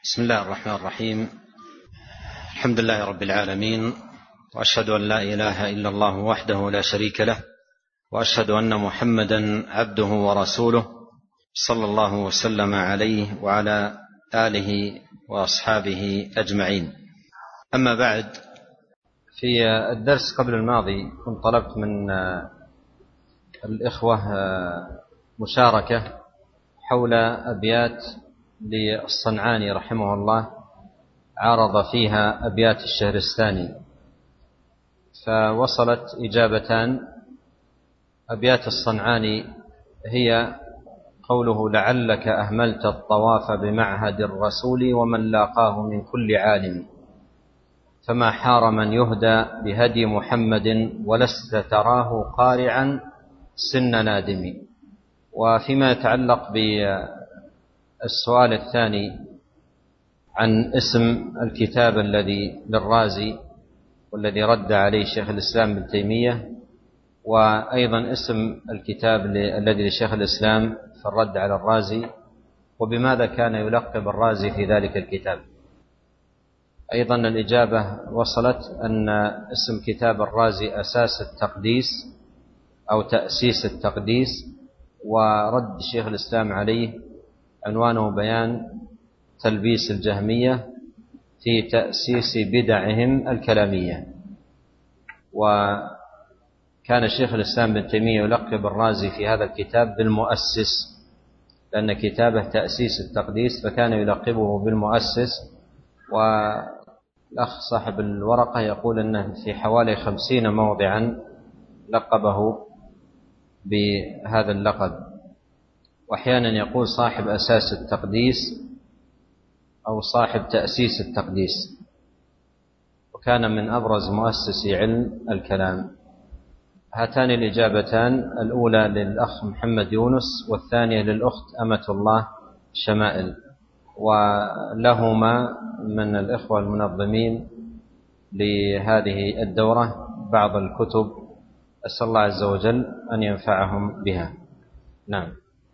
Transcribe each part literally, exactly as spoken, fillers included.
بسم الله الرحمن الرحيم. الحمد لله رب العالمين، وأشهد أن لا إله إلا الله وحده لا شريك له، وأشهد أن محمدا عبده ورسوله صلى الله وسلم عليه وعلى آله وأصحابه أجمعين. أما بعد، في الدرس قبل الماضي كنت طلبت من الإخوة مشاركة حول أبيات للصنعاني رحمه الله عارض فيها أبيات الشهرستاني، فوصلت إجابتان. أبيات الصنعاني هي قوله: لعلك أهملت الطواف بمعهد الرسول ومن لاقاه من كل عالم، فما حار من يهدى بهدي محمد ولست تراه قارعا سن نادم. وفيما يتعلق بالسؤال الثاني عن اسم الكتاب الذي للرازي والذي رد عليه شيخ الإسلام ابن تيمية، وأيضا اسم الكتاب الذي لشيخ الإسلام في الرد على الرازي، وبماذا كان يلقب الرازي في ذلك الكتاب. أيضا الإجابة وصلت أن اسم كتاب الرازي أساس التقديس أو تأسيس التقديس، ورد شيخ الإسلام عليه عنوانه بيان تلبيس الجهمية في تأسيس بدعهم الكلامية. وكان شيخ الإسلام ابن تيمية يلقب الرازي في هذا الكتاب بالمؤسس، لأن كتابه تأسيس التقديس فكان يلقبه بالمؤسس. والأخ صاحب الورقة يقول أنه في حوالي خمسين موضعا لقبه بهذا اللقب، وأحيانا يقول صاحب أساس التقديس أو صاحب تأسيس التقديس، وكان من أبرز مؤسسي علم الكلام. هاتان الإجابتان، الأولى للأخ محمد يونس والثانية للأخت أمة الله شمائل، ولهما من الإخوة المنظمين لهذه الدورة بعض الكتب، أسأل الله عز وجل أن ينفعهم بها. نعم.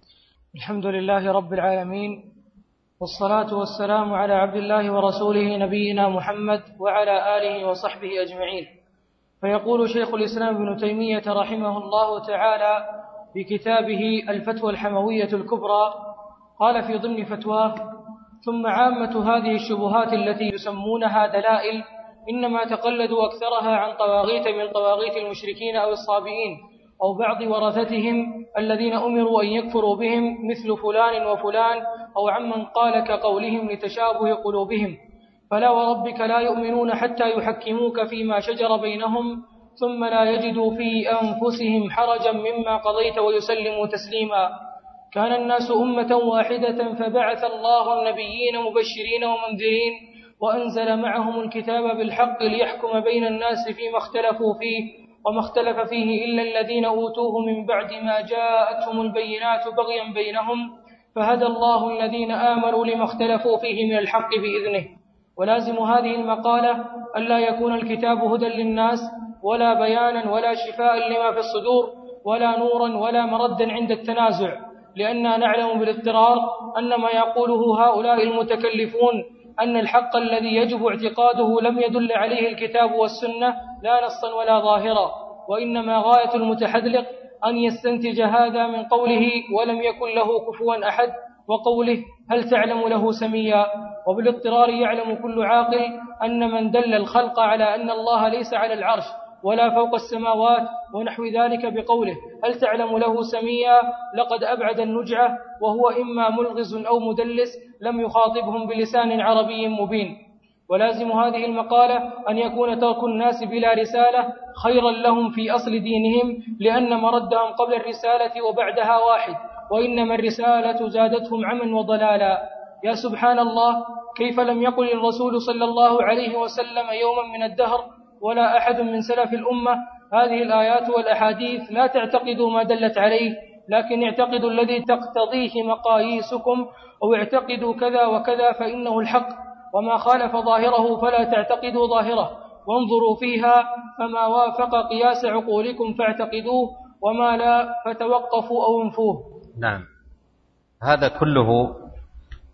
الحمد لله رب العالمين، والصلاة والسلام على عبد الله ورسوله نبينا محمد وعلى آله وصحبه أجمعين. فيقول شيخ الإسلام ابن تيمية رحمه الله تعالى في كتابه الفتوى الحموية الكبرى، قال في ضمن فتواه: ثم عامة هذه الشبهات التي يسمونها دلائل إنما تقلدوا أكثرها عن طواغيت من طواغيت المشركين أو الصابئين أو بعض ورثتهم الذين أمروا أن يكفروا بهم، مثل فلان وفلان، أو عمن قال كقولهم لتشابه قلوبهم. فلا وربك لا يؤمنون حتى يحكموك فيما شجر بينهم ثم لا يجدوا في أنفسهم حرجا مما قضيت ويسلموا تسليما. كان الناس أمة واحدة فبعث الله النبيين مبشرين ومنذرين، وأنزل معهم الكتاب بالحق ليحكم بين الناس فيما اختلفوا فيه، وما اختلف فيه إلا الذين أوتوه من بعد ما جاءتهم البينات بغيا بينهم، فهدى الله الذين آمنوا لما اختلفوا فيه من الحق بإذنه. ولازم هذه المقالة ألا يكون الكتاب هدى للناس ولا بيانا ولا شفاء لما في الصدور ولا نورا ولا مردا عند التنازع، لأننا نعلم بالاضطرار أن ما يقوله هؤلاء المتكلفون أن الحق الذي يجب اعتقاده لم يدل عليه الكتاب والسنة لا نصا ولا ظاهرا، وإنما غاية المتحذلق أن يستنتج هذا من قوله ولم يكن له كفوا أحد، وقوله هل تعلم له سميا. وبالاضطرار يعلم كل عاقل أن من دل الخلق على أن الله ليس على العرش ولا فوق السماوات ونحو ذلك بقوله هل تعلم له سميا لقد أبعد النجعة، وهو إما ملغز أو مدلس لم يخاطبهم بلسان عربي مبين. ولازم هذه المقالة أن يكون ترك الناس بلا رسالة خيرا لهم في أصل دينهم، لأن مردهم قبل الرسالة وبعدها واحد، وإنما الرسالة زادتهم عما وضلالا. يا سبحان الله، كيف لم يقل الرسول صلى الله عليه وسلم يوما من الدهر ولا أحد من سلف الأمة هذه الآيات والأحاديث لا تعتقدوا ما دلت عليه، لكن اعتقدوا الذي تقتضيه مقاييسكم، أو اعتقدوا كذا وكذا فإنه الحق، وما خالف ظاهره فلا تعتقدوا ظاهره، وانظروا فيها فما وافق قياس عقولكم فاعتقدوه، وما لا فتوقفوا أو انفوه. نعم، هذا كله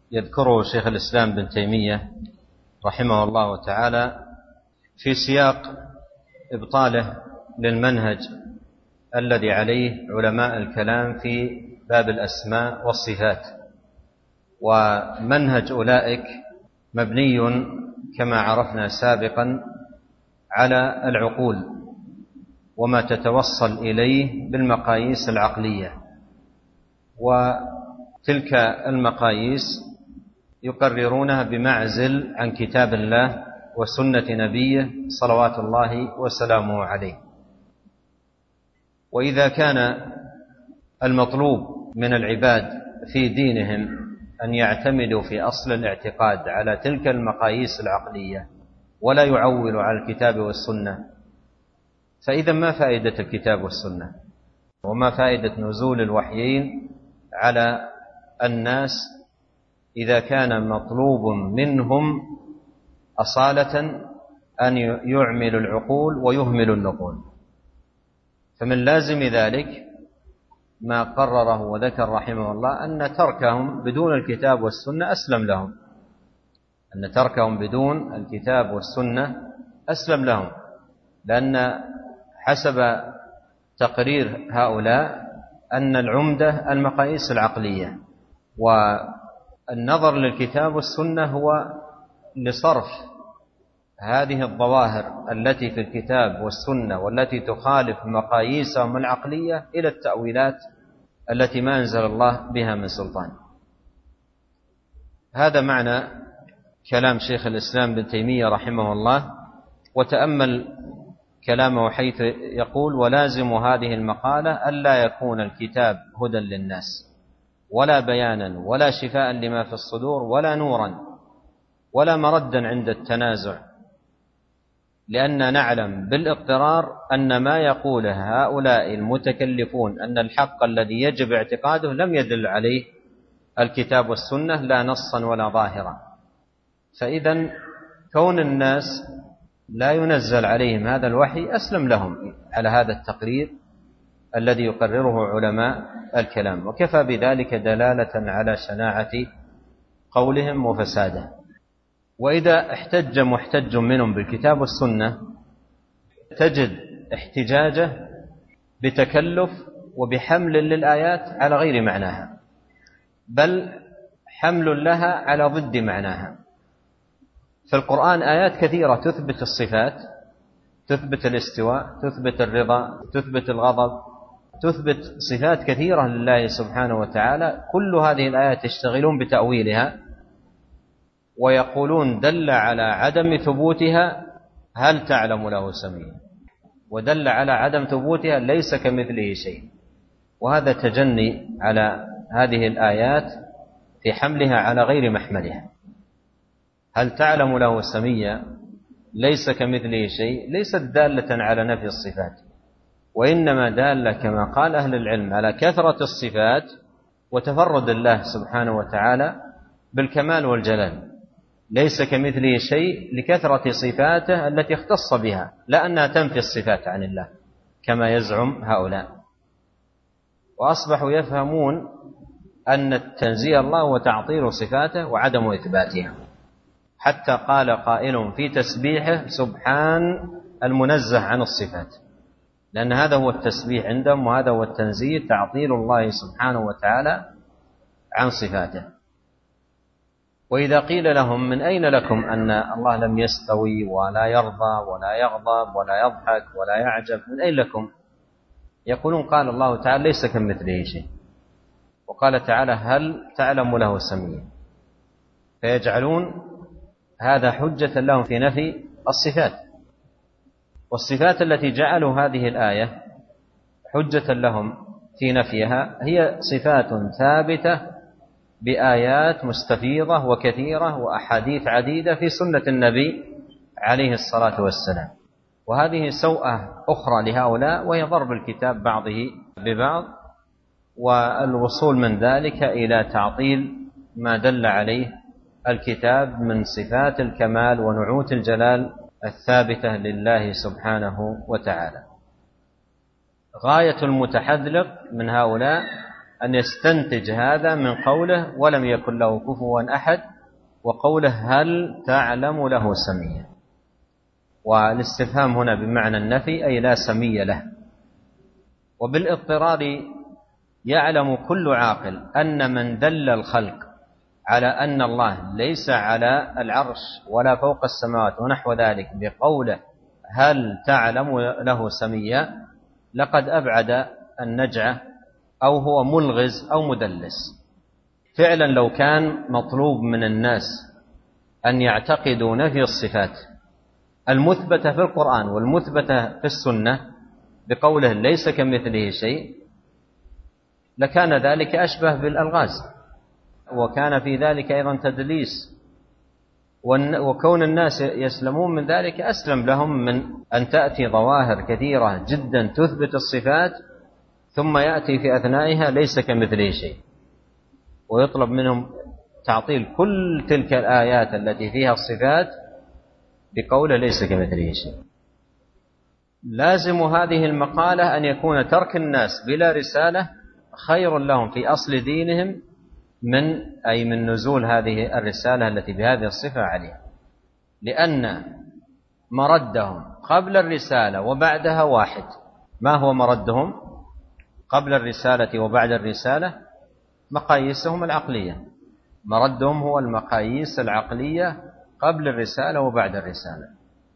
يذكره شيخ الإسلام بن تيمية رحمه الله تعالى في سياق إبطاله للمنهج الذي عليه علماء الكلام في باب الأسماء والصفات. ومنهج أولئك مبني كما عرفنا سابقا على العقول وما تتوصل إليه بالمقاييس العقلية، وتلك المقاييس يقررونها بمعزل عن كتاب الله وسنة نبيه صلوات الله وسلامه عليه. وإذا كان المطلوب من العباد في دينهم أن يعتمدوا في أصل الاعتقاد على تلك المقاييس العقلية ولا يعولوا على الكتاب والسنة، فإذا ما فائدة الكتاب والسنة؟ وما فائدة نزول الوحيين على الناس إذا كان مطلوب منهم أصالة أن يعملوا العقول ويهملوا النقول؟ فمن لازم ذلك ما قرره وذكر رحمه الله أن تركهم بدون الكتاب والسنة أسلم لهم، أن تركهم بدون الكتاب والسنة أسلم لهم، لأن حسب تقرير هؤلاء أن العمدة المقاييس العقلية، والنظر للكتاب والسنة هو لصرف هذه الظواهر التي في الكتاب والسنة والتي تخالف مقاييسهم العقلية إلى التأويلات التي ما أنزل الله بها من سلطان. هذا معنى كلام شيخ الإسلام بن تيمية رحمه الله. وتأمل كلامه حيث يقول: ولازم هذه المقالة ألا يكون الكتاب هدى للناس ولا بيانا ولا شفاء لما في الصدور ولا نورا ولا مردا عند التنازع، لأن نعلم بالاضطرار أن ما يقوله هؤلاء المتكلفون أن الحق الذي يجب اعتقاده لم يدل عليه الكتاب والسنة لا نصا ولا ظاهرا. فإذا كون الناس لا ينزل عليهم هذا الوحي أسلم لهم على هذا التقرير الذي يقرره علماء الكلام، وكفى بذلك دلالة على شناعة قولهم وفساده. وإذا احتج محتج منهم بالكتاب والسنة تجد احتجاجه بتكلف وبحمل للآيات على غير معناها، بل حمل لها على ضد معناها. في القرآن آيات كثيرة تثبت الصفات، تثبت الاستواء، تثبت الرضا، تثبت الغضب، تثبت صفات كثيرة لله سبحانه وتعالى. كل هذه الآيات يشتغلون بتأويلها ويقولون دل على عدم ثبوتها هل تعلم له سميع، ودل على عدم ثبوتها ليس كمثله شيء. وهذا تجني على هذه الآيات في حملها على غير محملها. هل تعلم له سميع ليس كمثله شيء ليست دالة على نفي الصفات، وإنما دالة كما قال أهل العلم على كثرة الصفات وتفرد الله سبحانه وتعالى بالكمال والجلال. ليس كمثله شيء لكثرة صفاته التي اختص بها، لا أنها تنفي الصفات عن الله كما يزعم هؤلاء. وأصبحوا يفهمون أن تنزيه الله وتعطيل صفاته وعدم إثباتها، حتى قال قائل في تسبيحه: سبحان المنزه عن الصفات، لأن هذا هو التسبيح عندهم، وهذا هو التنزيه، تعطيل الله سبحانه وتعالى عن صفاته. وإذا قيل لهم: من أين لكم أن الله لم يستوي ولا يرضى ولا يغضب ولا يضحك ولا يعجب، من أين لكم؟ يقولون: قال الله تعالى ليس كمثله شيء، وقال تعالى: هل تعلم له سميع. فيجعلون هذا حجة لهم في نفي الصفات، والصفات التي جعلوا هذه الآية حجة لهم في نفيها هي صفات ثابتة بآيات مستفيضة وكثيرة وأحاديث عديدة في سنة النبي عليه الصلاة والسلام. وهذه سوءة أخرى لهؤلاء، وهي ضرب الكتاب بعضه ببعض، والوصول من ذلك إلى تعطيل ما دل عليه الكتاب من صفات الكمال ونعوت الجلال الثابتة لله سبحانه وتعالى. غاية المتحذلق من هؤلاء أن يستنتج هذا من قوله ولم يكن له كفوا أحد، وقوله هل تعلم له سميا. والاستفهام هنا بمعنى النفي، أي لا سمي له. وبالاضطرار يعلم كل عاقل أن من دل الخلق على أن الله ليس على العرش ولا فوق السماوات ونحو ذلك بقوله هل تعلم له سميا لقد أبعد النجعة، أو هو ملغز أو مدلس. فعلا لو كان مطلوب من الناس أن يعتقدوا نفي الصفات المثبتة في القرآن والمثبتة في السنة بقوله ليس كمثله شيء لكان ذلك أشبه بالألغاز، وكان في ذلك أيضا تدليس، وكون الناس يسلمون من ذلك أسلم لهم من أن تأتي ظواهر كثيرة جدا تثبت الصفات ثم يأتي في أثنائها ليس كمثله شيء، ويطلب منهم تعطيل كل تلك الآيات التي فيها الصفات بقوله ليس كمثله شيء. لازم هذه المقالة أن يكون ترك الناس بلا رسالة خير لهم في أصل دينهم من أي من نزول هذه الرسالة التي بهذه الصفة عليها، لأن مردهم قبل الرسالة وبعدها واحد. ما هو مردهم قبل الرسالة وبعد الرسالة؟ مقاييسهم العقلية. مردهم هو المقاييس العقلية قبل الرسالة وبعد الرسالة.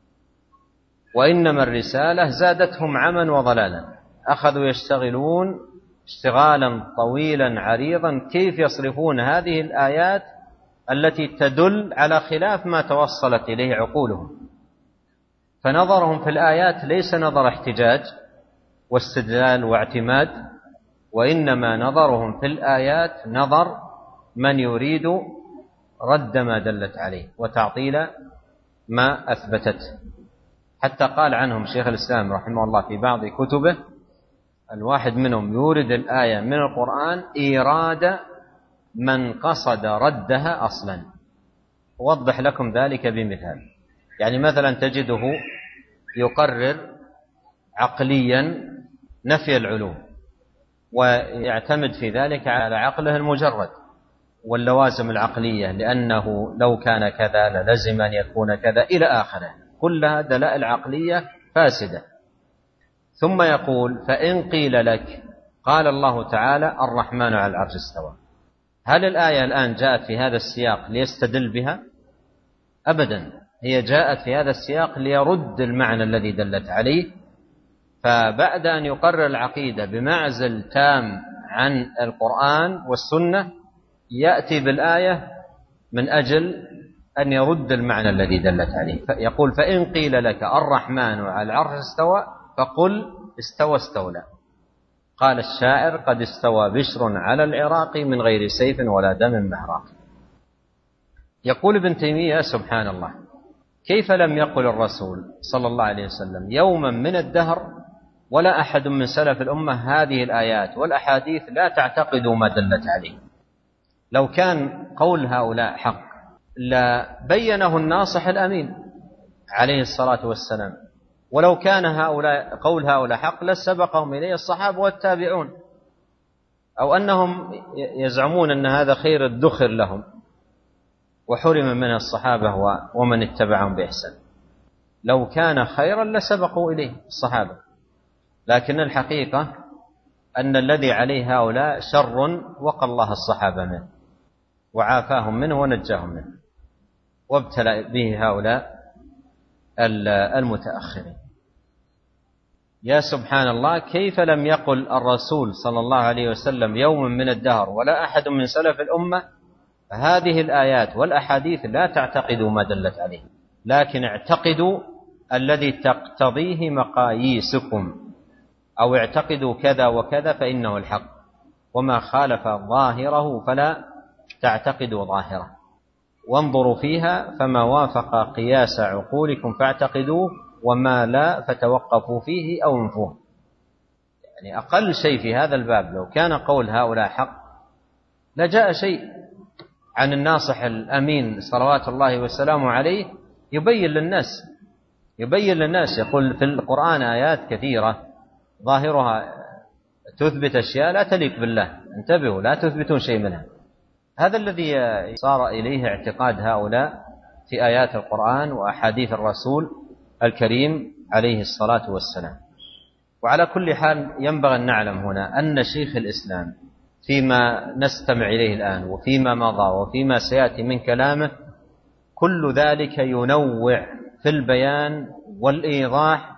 وإنما الرسالة زادتهم عما وضلالا، أخذوا يشتغلون اشتغالا طويلا عريضا كيف يصرفون هذه الآيات التي تدل على خلاف ما توصلت إليه عقولهم. فنظرهم في الآيات ليس نظر احتجاج واستدلال واعتماد، وإنما نظرهم في الآيات نظر من يريد رد ما دلت عليه وتعطيل ما أثبتته. حتى قال عنهم شيخ الإسلام رحمه الله في بعض كتبه الواحد منهم يورد الآية من القرآن إيراد من قصد ردها أصلا. أوضح لكم ذلك بمثال. يعني مثلا تجده يقرر عقليا نفي العلوم ويعتمد في ذلك على عقله المجرد واللوازم العقلية، لأنه لو كان كذا للزم أن يكون كذا إلى آخره، كلها دلائل عقلية فاسدة. ثم يقول فإن قيل لك قال الله تعالى الرحمن على العرش استوى. هل الآية الآن جاءت في هذا السياق ليستدل بها؟ أبدا، هي جاءت في هذا السياق ليرد المعنى الذي دلت عليه. فبعد أن يقرر العقيدة بمعزل تام عن القرآن والسنة يأتي بالآية من أجل أن يرد المعنى الذي دلت عليه. يقول فإن قيل لك الرحمن على العرش استوى فقل استوى استولى. قال الشاعر قد استوى بشر على العراق من غير سيف ولا دم محراق. يقول ابن تيمية سبحان الله، كيف لم يقل الرسول صلى الله عليه وسلم يوما من الدهر ولا أحد من سلف الأمة هذه الآيات والأحاديث لا تعتقدوا ما دلت عليه؟ لو كان قول هؤلاء حق لبينه الناصح الأمين عليه الصلاة والسلام، ولو كان هؤلاء قول هؤلاء حق لسبقهم إليه الصحابة والتابعون، أو أنهم يزعمون أن هذا خير الدخر لهم وحرم من الصحابة ومن اتبعهم بإحسان. لو كان خيرا لسبقوا إليه الصحابة، لكن الحقيقة أن الذي عليه هؤلاء شر وقى الله الصحابة منه وعافاهم منه ونجاهم منه، وابتلى به هؤلاء المتأخرين. يا سبحان الله، كيف لم يقل الرسول صلى الله عليه وسلم يوم من الدهر ولا أحد من سلف الأمة هذه الآيات والأحاديث لا تعتقدوا ما دلت عليه، لكن اعتقدوا الذي تقتضيه مقاييسكم، أو اعتقدوا كذا وكذا فإنه الحق، وما خالف ظاهره فلا تعتقدوا ظاهره، وانظروا فيها فما وافق قياس عقولكم فاعتقدوه وما لا فتوقفوا فيه أو انفوه. يعني أقل شيء في هذا الباب لو كان قول هؤلاء حق لجاء شيء عن الناصح الأمين صلوات الله وسلامه عليه يبين للناس يبين للناس يقول في القرآن آيات كثيرة ظاهرها تثبت أشياء لا تليق بالله. انتبهوا، لا تثبتون شيء منها. هذا الذي صار إليه اعتقاد هؤلاء في آيات القرآن وأحاديث الرسول الكريم عليه الصلاة والسلام. وعلى كل حال ينبغي أن نعلم هنا أن شيخ الإسلام فيما نستمع إليه الآن وفيما مضى وفيما سيأتي من كلامه كل ذلك ينوع في البيان والإيضاح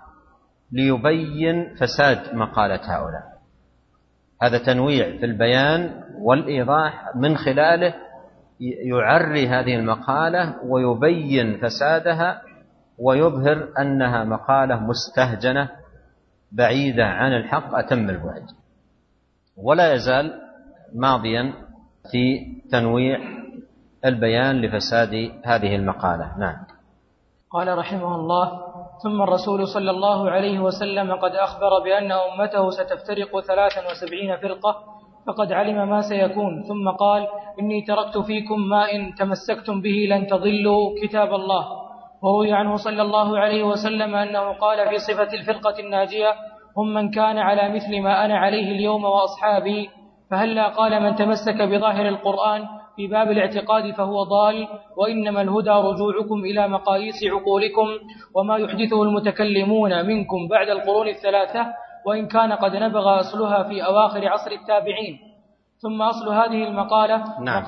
ليبين فساد مقالة هؤلاء. هذا تنويع في البيان والإيضاح من خلاله يعري هذه المقالة ويبين فسادها ويظهر أنها مقالة مستهجنة بعيدة عن الحق أتم البعد، ولا يزال ماضيا في تنويع البيان لفساد هذه المقالة. نعم. قال رحمه الله: ثم الرسول صلى الله عليه وسلم قد أخبر بأن أمته ستفترق ثلاثا وسبعين فرقة فقد علم ما سيكون، ثم قال: إني تركت فيكم ما إن تمسكتم به لن تضلوا كتاب الله. وروي عنه صلى الله عليه وسلم أنه قال في صفة الفرقة الناجية: هم من كان على مثل ما أنا عليه اليوم وأصحابي. فهلا قال من تمسك بظاهر القرآن في باب الاعتقاد فهو ضال، وإنما الهدى رجوعكم إلى مقاييس عقولكم وما يحدثه المتكلمون منكم بعد القرون الثلاثة، وإن كان قد نبغ أصلها في أواخر عصر التابعين. ثم أصل هذه المقالة. نعم.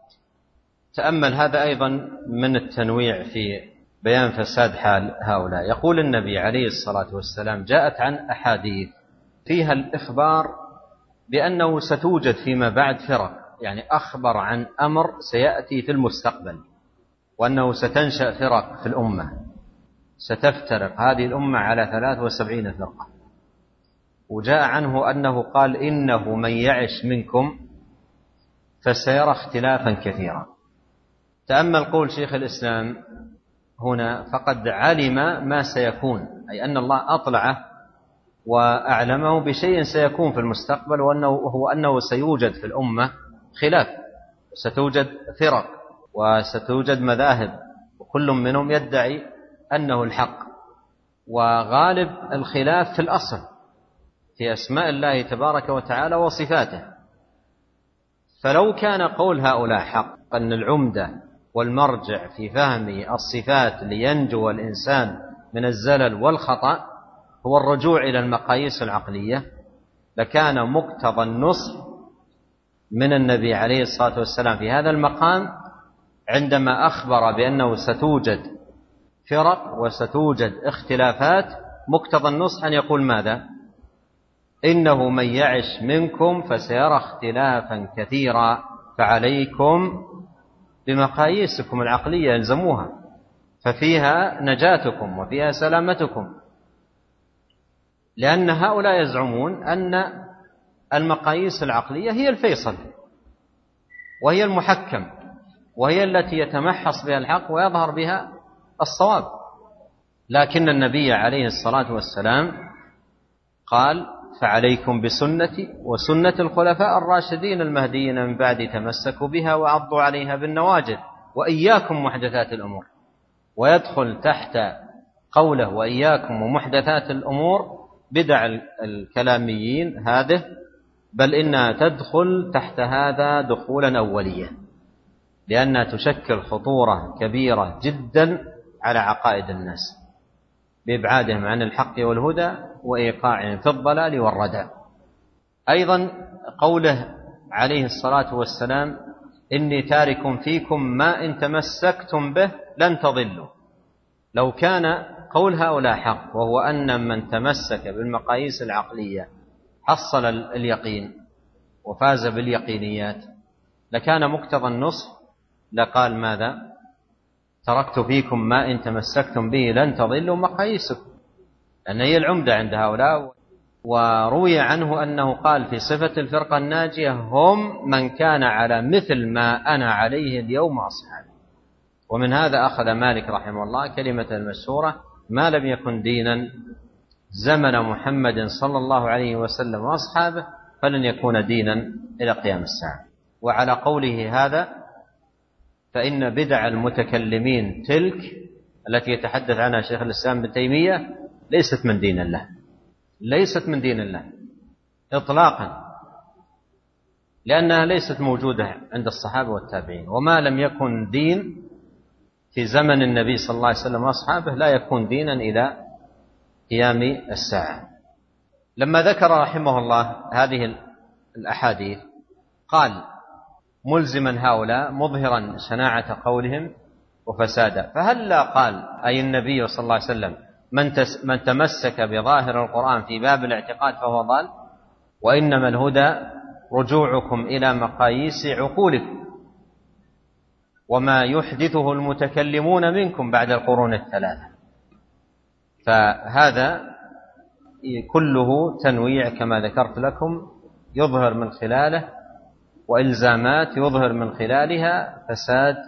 تأمل هذا أيضا من التنويع في بيان فساد حال هؤلاء. يقول النبي عليه الصلاة والسلام: جاءت عن أحاديث فيها الإخبار بأنه ستوجد فيما بعد فرق، يعني أخبر عن أمر سيأتي في المستقبل، وأنه ستنشأ فرق في الأمة، ستفترق هذه الأمة على ثلاث وسبعين فرقة. وجاء عنه أنه قال: إنه من يعش منكم فسيرى اختلافا كثيرا. تأمل قول شيخ الإسلام هنا: فقد علم ما سيكون، أي أن الله أطلعه وأعلمه بشيء سيكون في المستقبل، وأنه هو أنه سيوجد في الأمة خلاف، ستوجد فرق وستوجد مذاهب، وكل منهم يدعي أنه الحق، وغالب الخلاف في الأصل في أسماء الله تبارك وتعالى وصفاته. فلو كان قول هؤلاء حق، أن العمدة والمرجع في فهم الصفات لينجو الإنسان من الزلل والخطأ هو الرجوع إلى المقاييس العقلية، لكان مقتضى النصح من النبي عليه الصلاة والسلام في هذا المقام عندما أخبر بأنه ستوجد فرق وستوجد اختلافات، مقتضى النصح أن يقول ماذا؟ إنه من يعش منكم فسيرى اختلافا كثيرا فعليكم بمقاييسكم العقلية يلزموها، ففيها نجاتكم وفيها سلامتكم. لأن هؤلاء يزعمون أن المقاييس العقلية هي الفيصل وهي المحكم وهي التي يتمحص بها الحق ويظهر بها الصواب، لكن النبي عليه الصلاة والسلام قال: فعليكم بسنتي وسنة الخلفاء الراشدين المهديين من بعد تمسكوا بها وعضوا عليها بالنواجذ وإياكم محدثات الأمور. ويدخل تحت قوله وإياكم ومحدثات الأمور بدع الكلاميين هذه، بل إنها تدخل تحت هذا دخولا أوليا، لأنها تشكل خطورة كبيرة جدا على عقائد الناس بإبعادهم عن الحق والهدى وإيقاعهم في الضلال والردى. أيضا قوله عليه الصلاة والسلام: إني تارك فيكم ما إن تمسكتم به لن تضلوا. لو كان قول هؤلاء حق، وهو أن من تمسك بالمقاييس العقلية حصل اليقين وفاز باليقينيات، لكان مقتضى النصح لقال ماذا؟ تركت فيكم ما إن تمسكتم به لن تضلوا مقاييسكم، لأن هي العمدة عند هؤلاء. وروي عنه أنه قال في صفة الفرقة الناجية: هم من كان على مثل ما أنا عليه اليوم أصحابي. ومن هذا أخذ مالك رحمه الله كلمة المشهورة: ما لم يكن دينا زمن محمد صلى الله عليه وسلم وأصحابه فلن يكون دينا إلى قيام الساعة. وعلى قوله هذا فإن بدع المتكلمين تلك التي يتحدث عنها شيخ الإسلام ابن تيمية ليست من دين الله، ليست من دين الله، إطلاقا، لأنها ليست موجودة عند الصحابة والتابعين، وما لم يكن دين في زمن النبي صلى الله عليه وسلم وأصحابه لا يكون دينا إلى قيام الساعة. لما ذكر رحمه الله هذه الأحاديث قال ملزما هؤلاء مظهرا شناعة قولهم وفسادا، فهل لا قال أي النبي صلى الله عليه وسلم من, من تمسك بظاهر القرآن في باب الاعتقاد فهو ضال، وإنما الهدى رجوعكم إلى مقاييس عقولكم وما يحدثه المتكلمون منكم بعد القرون الثلاثة. فهذا كله تنويع كما ذكرت لكم يظهر من خلاله، وإلزامات يظهر من خلالها فساد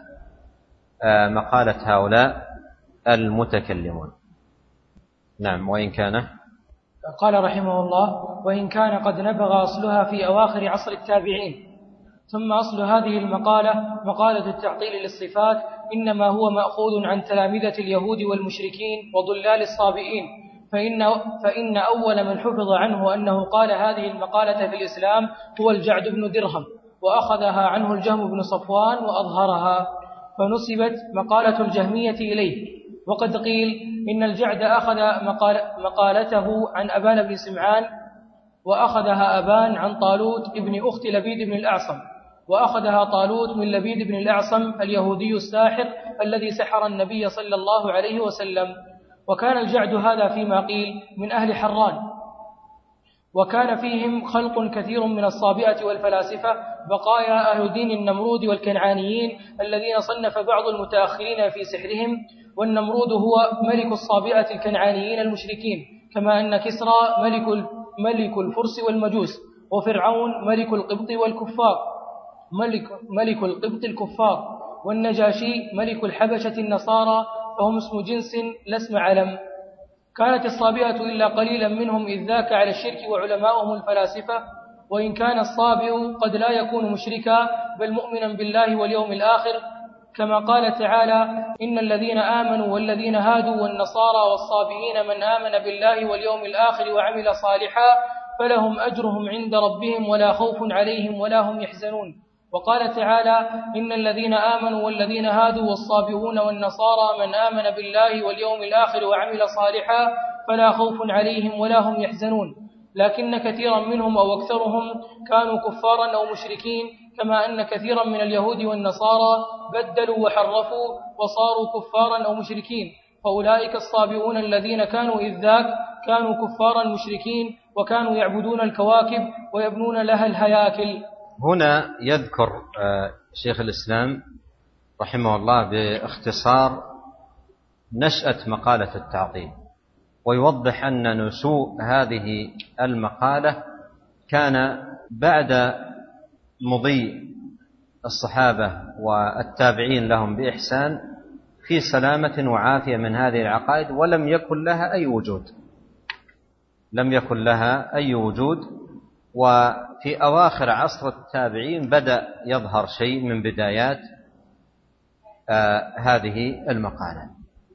مقالة هؤلاء المتكلمون. نعم. وإن كان قال رحمه الله وإن كان قد نبغ أصلها في أواخر عصر التابعين. ثم أصل هذه المقالة مقالة التعطيل للصفات إنما هو مأخوذ عن تلامذة اليهود والمشركين وضلال الصابئين، فإن, فإن أول من حفظ عنه أنه قال هذه المقالة في الإسلام هو الجعد بن درهم، وأخذها عنه الجهم بن صفوان وأظهرها، فنسبت مقالة الجهمية إليه. وقد قيل إن الجعد أخذ مقال مقالته عن أبان بن سمعان، وأخذها أبان عن طالوت ابن أخت لبيد بن الأعصم، وأخذها طالوت من لبيد بن الأعصم اليهودي الساحر الذي سحر النبي صلى الله عليه وسلم. وكان الجعد هذا فيما قيل من أهل حران، وكان فيهم خلق كثير من الصابئة والفلاسفة بقايا أهل دين النمرود والكنعانيين الذين صنف بعض المتأخرين في سحرهم. والنمرود هو ملك الصابئة الكنعانيين المشركين، كما أن كسرى ملك ملك الفرس والمجوس، وفرعون ملك القبط والكفار ملك, ملك القبط الكفار والنجاشي ملك الحبشة النصارى، فهم اسم جنس لا اسم علم. كانت الصابئة إلا قليلا منهم إذ ذاك على الشرك وعلماؤهم الفلاسفة، وإن كان الصابئ قد لا يكون مشركا بل مؤمنا بالله واليوم الآخر، كما قال تعالى إن الذين آمنوا والذين هادوا والنصارى والصابئين من آمن بالله واليوم الآخر وعمل صالحا فلهم أجرهم عند ربهم ولا خوف عليهم ولا هم يحزنون. وقال تعالى إن الذين آمنوا والذين هادوا والصابئون والنصارى من آمن بالله واليوم الآخر وعمل صالحا فلا خوف عليهم ولا هم يحزنون. لكن كثيرا منهم أو أكثرهم كانوا كفارا أو مشركين، كما أن كثيرا من اليهود والنصارى بدلوا وحرفوا وصاروا كفارا أو مشركين، فأولئك الصابئون الذين كانوا إذ ذاك كانوا كفارا مشركين وكانوا يعبدون الكواكب ويبنون لها الهياكل. هنا يذكر شيخ الإسلام رحمه الله باختصار نشأة مقالة التعطيل، ويوضح أن نشوء هذه المقالة كان بعد مضي الصحابة والتابعين لهم بإحسان في سلامة وعافية من هذه العقائد، ولم يكن لها أي وجود لم يكن لها أي وجود وفي أواخر عصر التابعين بدأ يظهر شيء من بدايات آه هذه المقالة،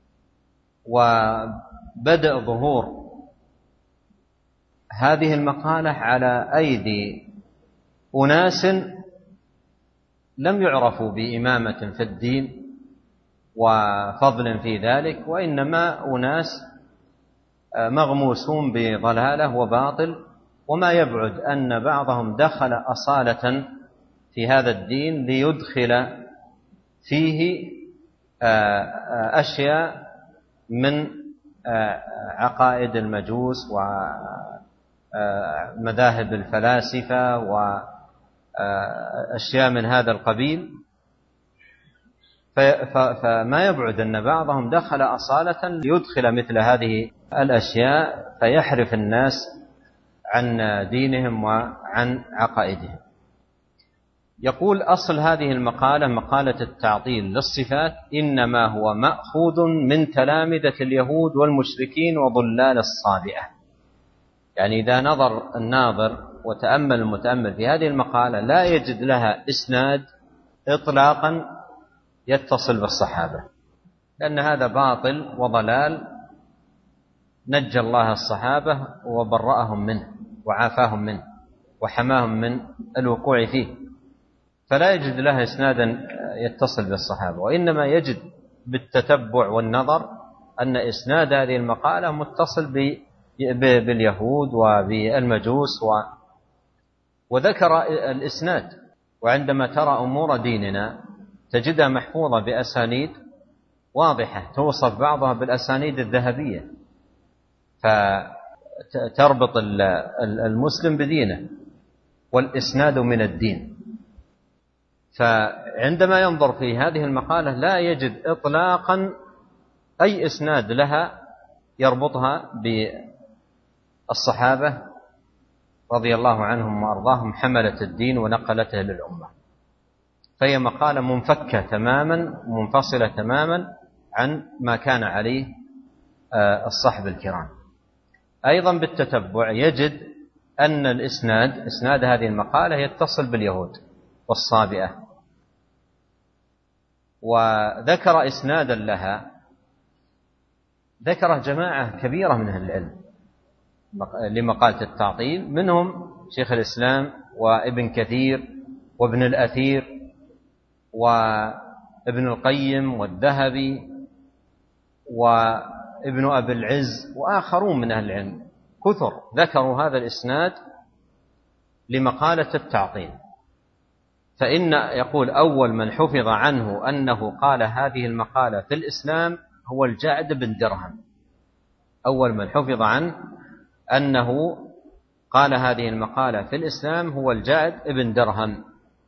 وبدأ ظهور هذه المقالة على أيدي أناس لم يعرفوا بإمامة في الدين وفضل في ذلك، وإنما أناس مغموسون بضلالة وباطل. وما يبعد أن بعضهم دخل أصالة في هذا الدين ليدخل فيه أشياء من عقائد المجوس ومذاهب الفلاسفة وأشياء من هذا القبيل، فما يبعد أن بعضهم دخل أصالة ليدخل مثل هذه الأشياء فيحرف الناس عن دينهم وعن عقائدهم. يقول أصل هذه المقالة مقالة التعطيل للصفات إنما هو مأخوذ من تلامذة اليهود والمشركين وضلال الصابئة. يعني إذا نظر الناظر وتأمل المتأمل في هذه المقالة لا يجد لها إسناد إطلاقا يتصل بالصحابة، لأن هذا باطل وضلال نجى الله الصحابة وبرأهم منه وعافاهم منه. وحماهم من الوقوع فيه، فلا يجد لها إسنادا يتصل بالصحابة، وإنما يجد بالتتبع والنظر أن إسناد هذه المقالة متصل باليهود وبالمجوس و... وذكر الإسناد. وعندما ترى أمور ديننا تجدها محفوظة بأسانيد واضحة توصف بعضها بالأسانيد الذهبية، فتربط المسلم بدينه، والإسناد من الدين. فعندما ينظر في هذه المقالة لا يجد إطلاقا أي إسناد لها يربطها بالصحابة رضي الله عنهم وأرضاهم حملة الدين ونقلته للأمة، فهي مقالة منفكة تماما منفصلة تماما عن ما كان عليه الصحب الكرام. أيضا بالتتبع يجد أن الإسناد إسناد هذه المقالة يتصل باليهود والصابئة، وذكر إسنادا لها ذكره جماعة كبيرة من أهل العلم لمقالة التعطيل، منهم شيخ الإسلام وابن كثير وابن الأثير وابن القيم والذهبي وابن أبي العز وآخرون من أهل العلم كثر ذكروا هذا الإسناد لمقالة التعطيل. فإن يقول أول من حفظ عنه أنه قال هذه المقالة في الإسلام هو الجعد بن درهم. أول من حفظ عنه أنه قال هذه المقالة في الإسلام هو الجعد بن درهم،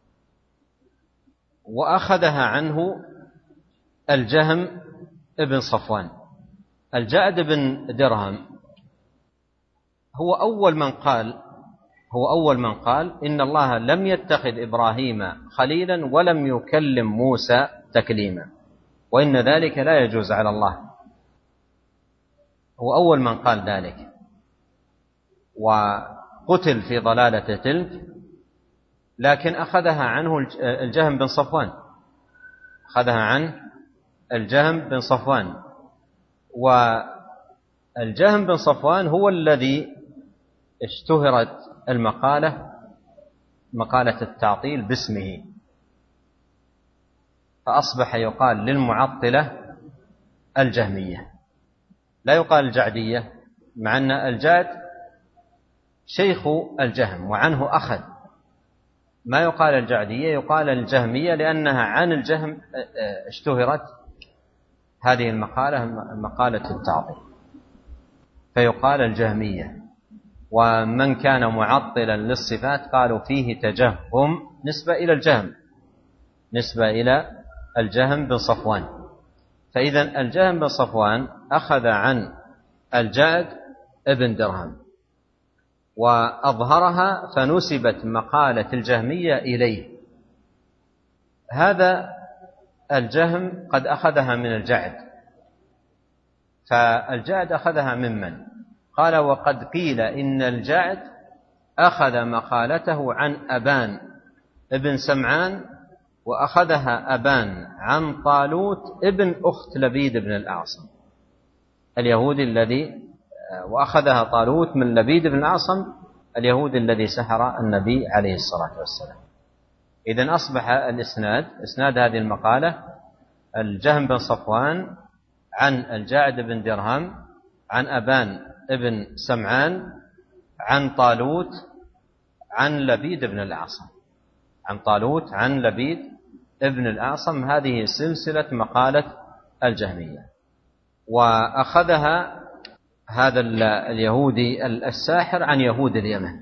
وأخذها عنه الجهم بن صفوان. الجعد بن درهم هو أول من قال هو أول من قال إن الله لم يتخذ إبراهيم خليلا ولم يكلم موسى تكليما، وإن ذلك لا يجوز على الله. هو أول من قال ذلك، وقتل في ضلالة تلك، لكن أخذها عنه الجهم بن صفوان أخذها عنه الجهم بن صفوان والجهم بن صفوان هو الذي اشتهرت المقالة مقالة التعطيل باسمه، فأصبح يقال للمعطلة الجهمية، لا يقال الجعدية، مع أن الجعد شيخ الجهم وعنه أخذ. ما يقال الجعدية، يقال الجهمية، لأنها عن الجهم اشتهرت هذه المقالة مقالة التعطيل، فيقال الجهمية. ومن كان معطلا للصفات قالوا فيه تجهم نسبة إلى الجهم نسبة إلى الجهم بن صفوان. فإذا الجهم بن صفوان أخذ عن الجعد ابن درهم وأظهرها، فنسبت مقالة الجهمية إليه. هذا الجهم قد أخذها من الجعد، فالجعد أخذها ممن قال وقد قيل إن الجعد أخذ مقالته عن أبان ابن سمعان، وأخذها أبان عن طالوت ابن أخت لبيد بن الأعصم اليهودي الذي وأخذها طالوت من لبيد بن الأعصم اليهودي الذي سحر النبي عليه الصلاة والسلام. إذن أصبح الإسناد إسناد هذه المقالة الجهم بن صفوان عن الجاعد بن درهم عن أبان ابن سمعان عن طالوت عن لبيد بن الأعصم عن طالوت عن لبيد ابن الأعصم. هذه سلسلة مقالة الجهمية، وأخذها هذا اليهودي الساحر عن يهود اليمن.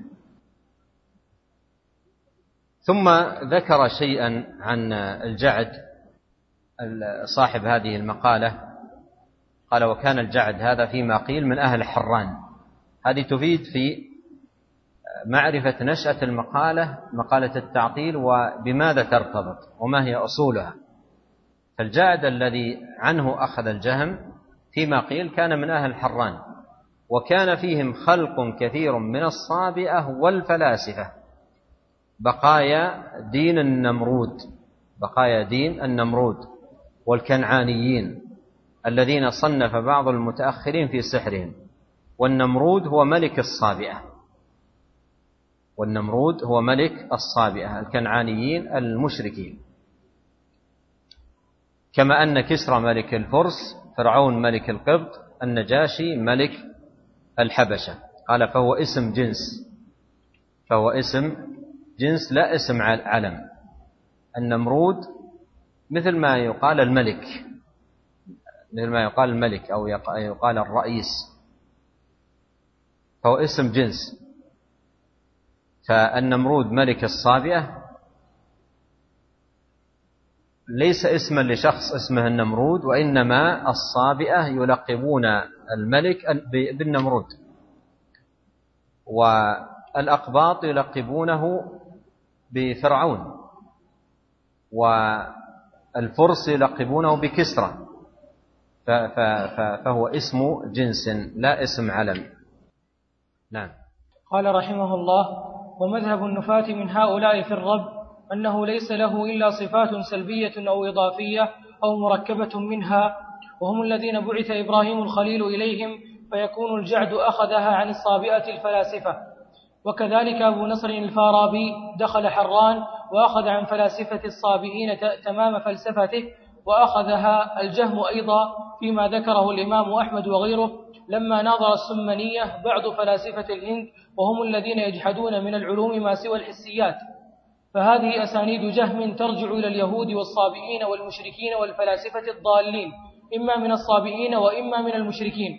ثم ذكر شيئا عن الجعد صاحب هذه المقالة، قال وكان الجعد هذا فيما قيل من أهل حران. هذه تفيد في معرفة نشأة المقالة مقالة التعطيل وبماذا ترتبط وما هي أصولها. فالجعد الذي عنه أخذ الجهم فيما قيل كان من أهل حران، وكان فيهم خلق كثير من الصابئة والفلاسفة بقايا دين النمرود بقايا دين النمرود والكنعانيين الذين صنف بعض المتأخرين في سحرهم. والنمرود هو ملك الصابئة، والنمرود هو ملك الصابئة الكنعانيين المشركين، كما أن كسرى ملك الفرس، فرعون ملك القبط، النجاشي ملك الحبشة. قال فهو اسم جنس، فهو اسم جنس لا اسم علم. النمرود مثل ما يقال الملك، مثل ما يقال الملك أو يقال الرئيس، فهو اسم جنس. فالنمرود ملك الصابئة ليس اسما لشخص اسمه النمرود، وإنما الصابئة يلقبون الملك بالنمرود، والأقباط يلقبونه بفرعون، والفرس يلقبونه بكسرى، فهو اسم جنس لا اسم علم. نعم. قال رحمه الله: ومذهب النفاة من هؤلاء في الرب أنه ليس له إلا صفات سلبية أو إضافية أو مركبة منها، وهم الذين بعث إبراهيم الخليل إليهم، فيكون الجعد أخذها عن الصابئة الفلاسفة. وكذلك أبو نصر الفارابي دخل حران وأخذ عن فلاسفة الصابئين تمام فلسفته، وأخذها الجهم أيضا، فيما ذكره الإمام أحمد وغيره لما ناظر السمنية بعض فلاسفة الهند، وهم الذين يجحدون من العلوم ما سوى الحسيات. فهذه أسانيد جهم ترجع إلى اليهود والصابئين والمشركين والفلاسفة الضالين، إما من الصابئين وإما من المشركين.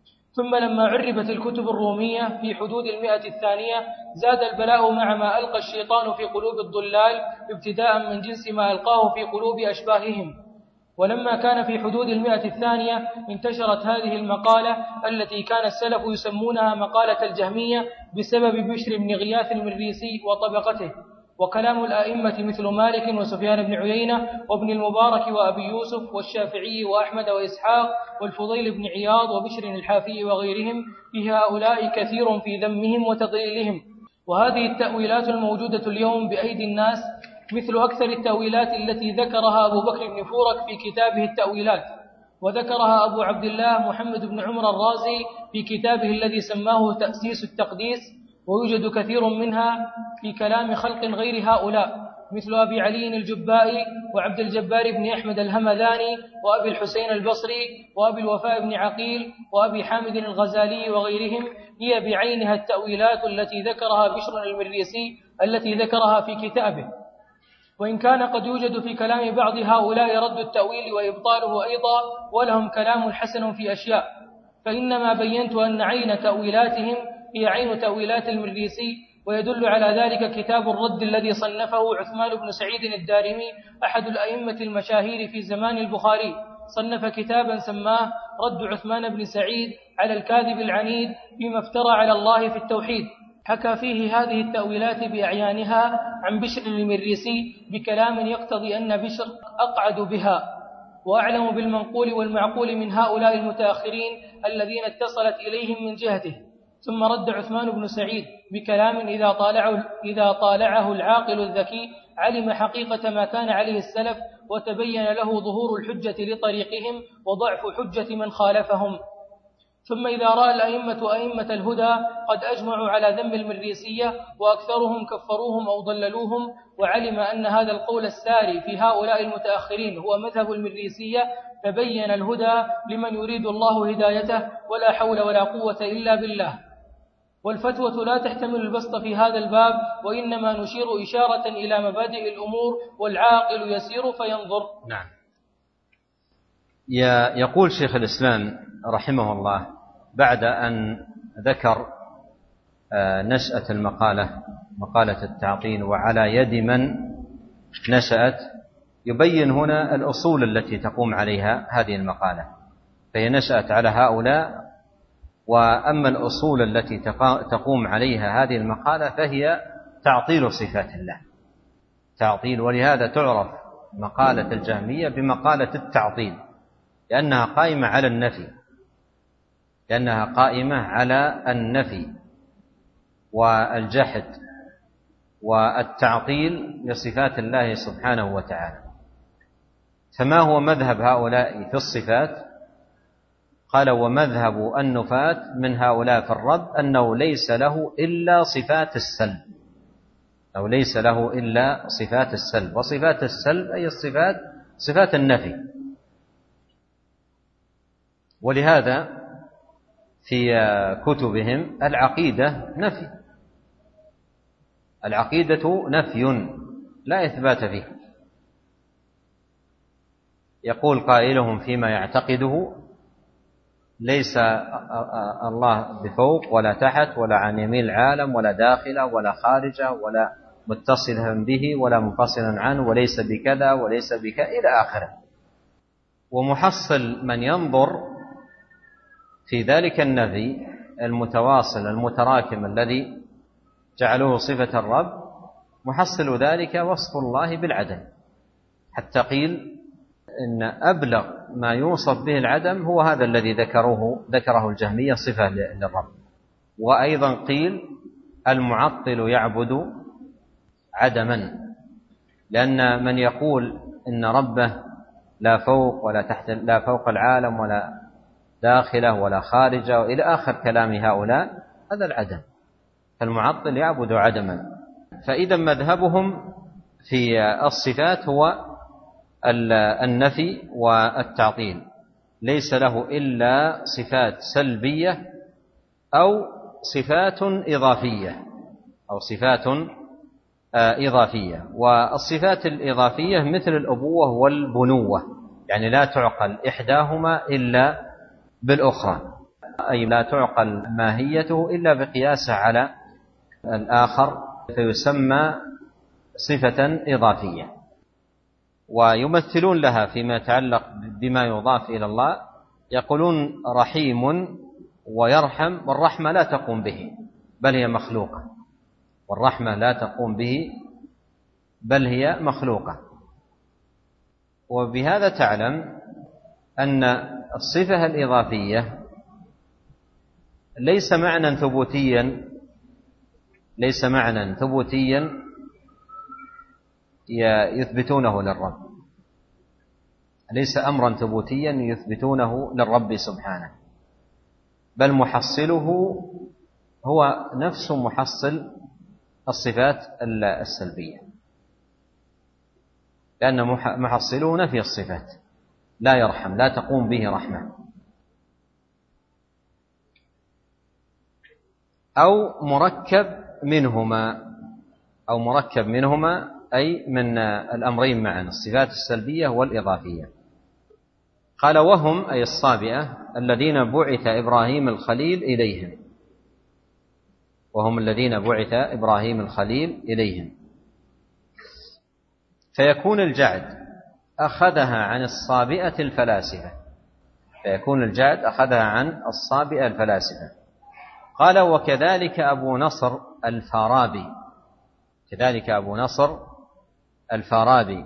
ثم لما عربت الكتب الرومية في حدود المئة الثانية زاد البلاء مع ما ألقى الشيطان في قلوب الضلال، ابتداء من جنس ما ألقاه في قلوب أشباههم. ولما كان في حدود المئة الثانية انتشرت هذه المقالة التي كان السلف يسمونها مقالة الجهمية بسبب بشر بن غياث المريسي وطبقته، وكلام الأئمة مثل مالك وسفيان بن عيينة وابن المبارك وأبي يوسف والشافعي وأحمد وإسحاق والفضيل بن عياض وبشر الحافي وغيرهم في هؤلاء كثير في ذمهم وتضليلهم. وهذه التأويلات الموجودة اليوم بأيدي الناس مثل أكثر التأويلات التي ذكرها أبو بكر بن فورك في كتابه التأويلات، وذكرها أبو عبد الله محمد بن عمر الرازي في كتابه الذي سماه تأسيس التقديس، ويوجد كثير منها في كلام خلق غير هؤلاء مثل أبي علي الجبائي وعبد الجبار بن أحمد الهمذاني وأبي الحسين البصري وأبي الوفاء بن عقيل وأبي حامد الغزالي وغيرهم. هي بعينها التأويلات التي ذكرها بشر المريسي التي ذكرها في كتابه، وإن كان قد يوجد في كلام بعض هؤلاء رد التأويل وإبطاله أيضا، ولهم كلام حسن في أشياء، فإنما بينت أن عين تأويلاتهم هي عين تأويلات المريسي. ويدل على ذلك كتاب الرد الذي صنفه عثمان بن سعيد الدارمي أحد الأئمة المشاهير في زمان البخاري، صنف كتابا سماه رد عثمان بن سعيد على الكاذب العنيد فيما افترى على الله في التوحيد، حكى فيه هذه التأويلات بأعيانها عن بشر المريسي بكلام يقتضي أن بشر أقعد بها وأعلم بالمنقول والمعقول من هؤلاء المتأخرين الذين اتصلت إليهم من جهته. ثم رد عثمان بن سعيد بكلام إذا طالعه, إذا طالعه العاقل الذكي علم حقيقة ما كان عليه السلف، وتبين له ظهور الحجة لطريقهم وضعف حجة من خالفهم. ثم إذا رأى الأئمة أئمة الهدى قد أجمعوا على ذم المريسية وأكثرهم كفروهم أو ضللوهم، وعلم أن هذا القول الساري في هؤلاء المتأخرين هو مذهب المريسية، تبين الهدى لمن يريد الله هدايته، ولا حول ولا قوة إلا بالله. والفتوى لا تحتمل البسط في هذا الباب، وإنما نشير إشارة إلى مبادئ الأمور، والعاقل يسير فينظر. نعم. يقول شيخ الإسلام رحمه الله بعد أن ذكر نشأة المقالة، مقالة التعطيل وعلى يد من نشأت، يبين هنا الأصول التي تقوم عليها هذه المقالة، فهي نشأت على هؤلاء. وأما الأصول التي تقوم عليها هذه المقالة فهي تعطيل صفات الله، تعطيل. ولهذا تعرف مقالة الجهمية بمقالة التعطيل، لأنها قائمة على النفي، لأنها قائمة على النفي والجحد والتعطيل لصفات الله سبحانه وتعالى. فما هو مذهب هؤلاء في الصفات؟ قال: ومذهب النفاة من هؤلاء في الرد أنه ليس له إلا صفات السلب، أو ليس له إلا صفات السلب، وصفات السلب أي الصفات صفات النفي. ولهذا في كتبهم العقيدة نفي، العقيدة نفي لا إثبات فيه. يقول قائلهم فيما يعتقده: ليس الله بفوق ولا تحت ولا عن يمين العالم ولا داخله ولا خارجه ولا متصلا به ولا منفصلا عنه وليس بكذا وليس بكذا إلى آخره. ومحصل من ينظر في ذلك النفي المتواصل المتراكم الذي جعلوه صفة الرب، محصل ذلك وصف الله بالعدم، حتى قيل إن أبلغ ما يوصف به العدم هو هذا الذي ذكروه ذكره الجهمية صفة للرب. وأيضا قيل المعطل يعبد عدما، لأن من يقول إن ربه لا فوق ولا تحت، لا فوق العالم ولا داخله ولا خارجه وإلى آخر كلام هؤلاء، هذا العدم، فالمعطل يعبد عدما. فإذا مذهبهم في الصفات هو النفي والتعطيل، ليس له إلا صفات سلبية أو صفات إضافية أو صفات إضافية. والصفات الإضافية مثل الأبوة والبنوة، يعني لا تعقل إحداهما إلا بالأخرى، أي لا تعقل ماهيته إلا بقياسه على الآخر، فيسمى صفة إضافية. ويمثلون لها فيما يتعلق بما يضاف إلى الله، يقولون رحيم ويرحم، والرحمة لا تقوم به بل هي مخلوقة، والرحمة لا تقوم به بل هي مخلوقة. وبهذا تعلم أن الصفة الإضافية ليس معنى ثبوتيا ليس معنى ثبوتيا يثبتونه للرب، ليس أمرا ثبوتيا يثبتونه للرب سبحانه، بل محصله هو نفس محصل الصفات السلبية، لأن محصله نفي الصفات، لا يرحم، لا تقوم به رحمة. أو مركب منهما أو مركب منهما أي من الأمرين معا، الصفات السلبية والإضافية. قال: وهم أي الصابئة الذين بعث إبراهيم الخليل إليهم، وهم الذين بعث إبراهيم الخليل إليهم. فيكون الجعد أخذها عن الصابئة الفلاسفة، فيكون الجعد أخذها عن الصابئة الفلاسفة. قال: وكذلك أبو نصر الفارابي، كذلك أبو نصر الفارابي.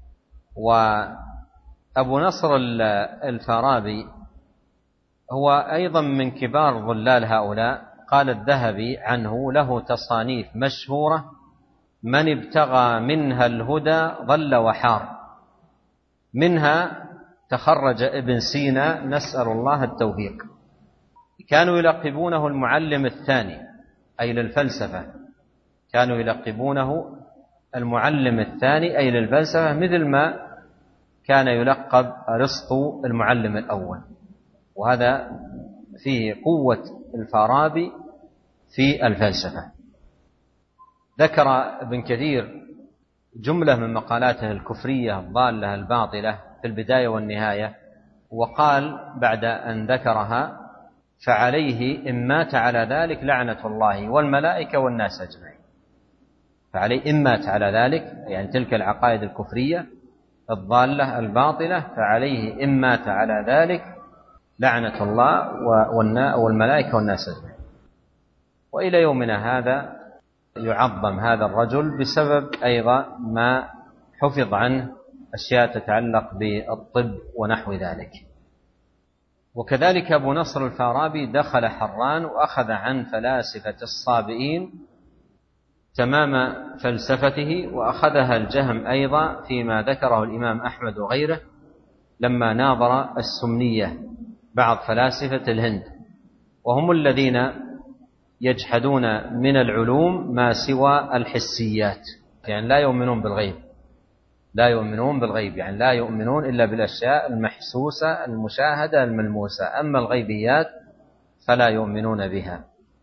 وأبو نصر الفارابي هو أيضا من كبار ظلال هؤلاء. قال الذهبي عنه: له تصانيف مشهورة من ابتغى منها الهدى ضل وحار، منها تخرج ابن سينا نسأل الله التوفيق. كانوا يلقبونه المعلم الثاني أي للفلسفة، كانوا يلقبونه المعلم الثاني أي للفلسفة، مثل ما كان يلقب أرسطو المعلم الأول. وهذا فيه قوة الفارابي في الفلسفة. ذكر ابن كثير جملة من مقالاته الكفرية الضالة الباطلة في البداية والنهاية، وقال بعد أن ذكرها: فعليه إن مات على ذلك لعنة الله والملائكة والناس أجمعين. فعليه إن مات على ذلك، يعني تلك العقائد الكفرية الضالة الباطلة، فعليه إن مات على ذلك لعنة الله والملائكة والناس أجمعين. وإلى يومنا هذا يعظم هذا الرجل بسبب أيضا ما حفظ عنه أشياء تتعلق بالطب ونحو ذلك. وكذلك أبو نصر الفارابي دخل حران وأخذ عن فلاسفة الصابئين تمام فلسفته، وأخذها الجهم أيضا فيما ذكره الإمام أحمد وغيره لما ناظر السمنية بعض فلاسفة الهند، وهم الذين يجحدون من العلوم ما سوى الحسيات، يعني لا يؤمنون بالغيب، لا يؤمنون بالغيب يعني لا يؤمنون إلا بالأشياء المحسوسة المشاهدة الملموسة، أما الغيبيات فلا يؤمنون بها.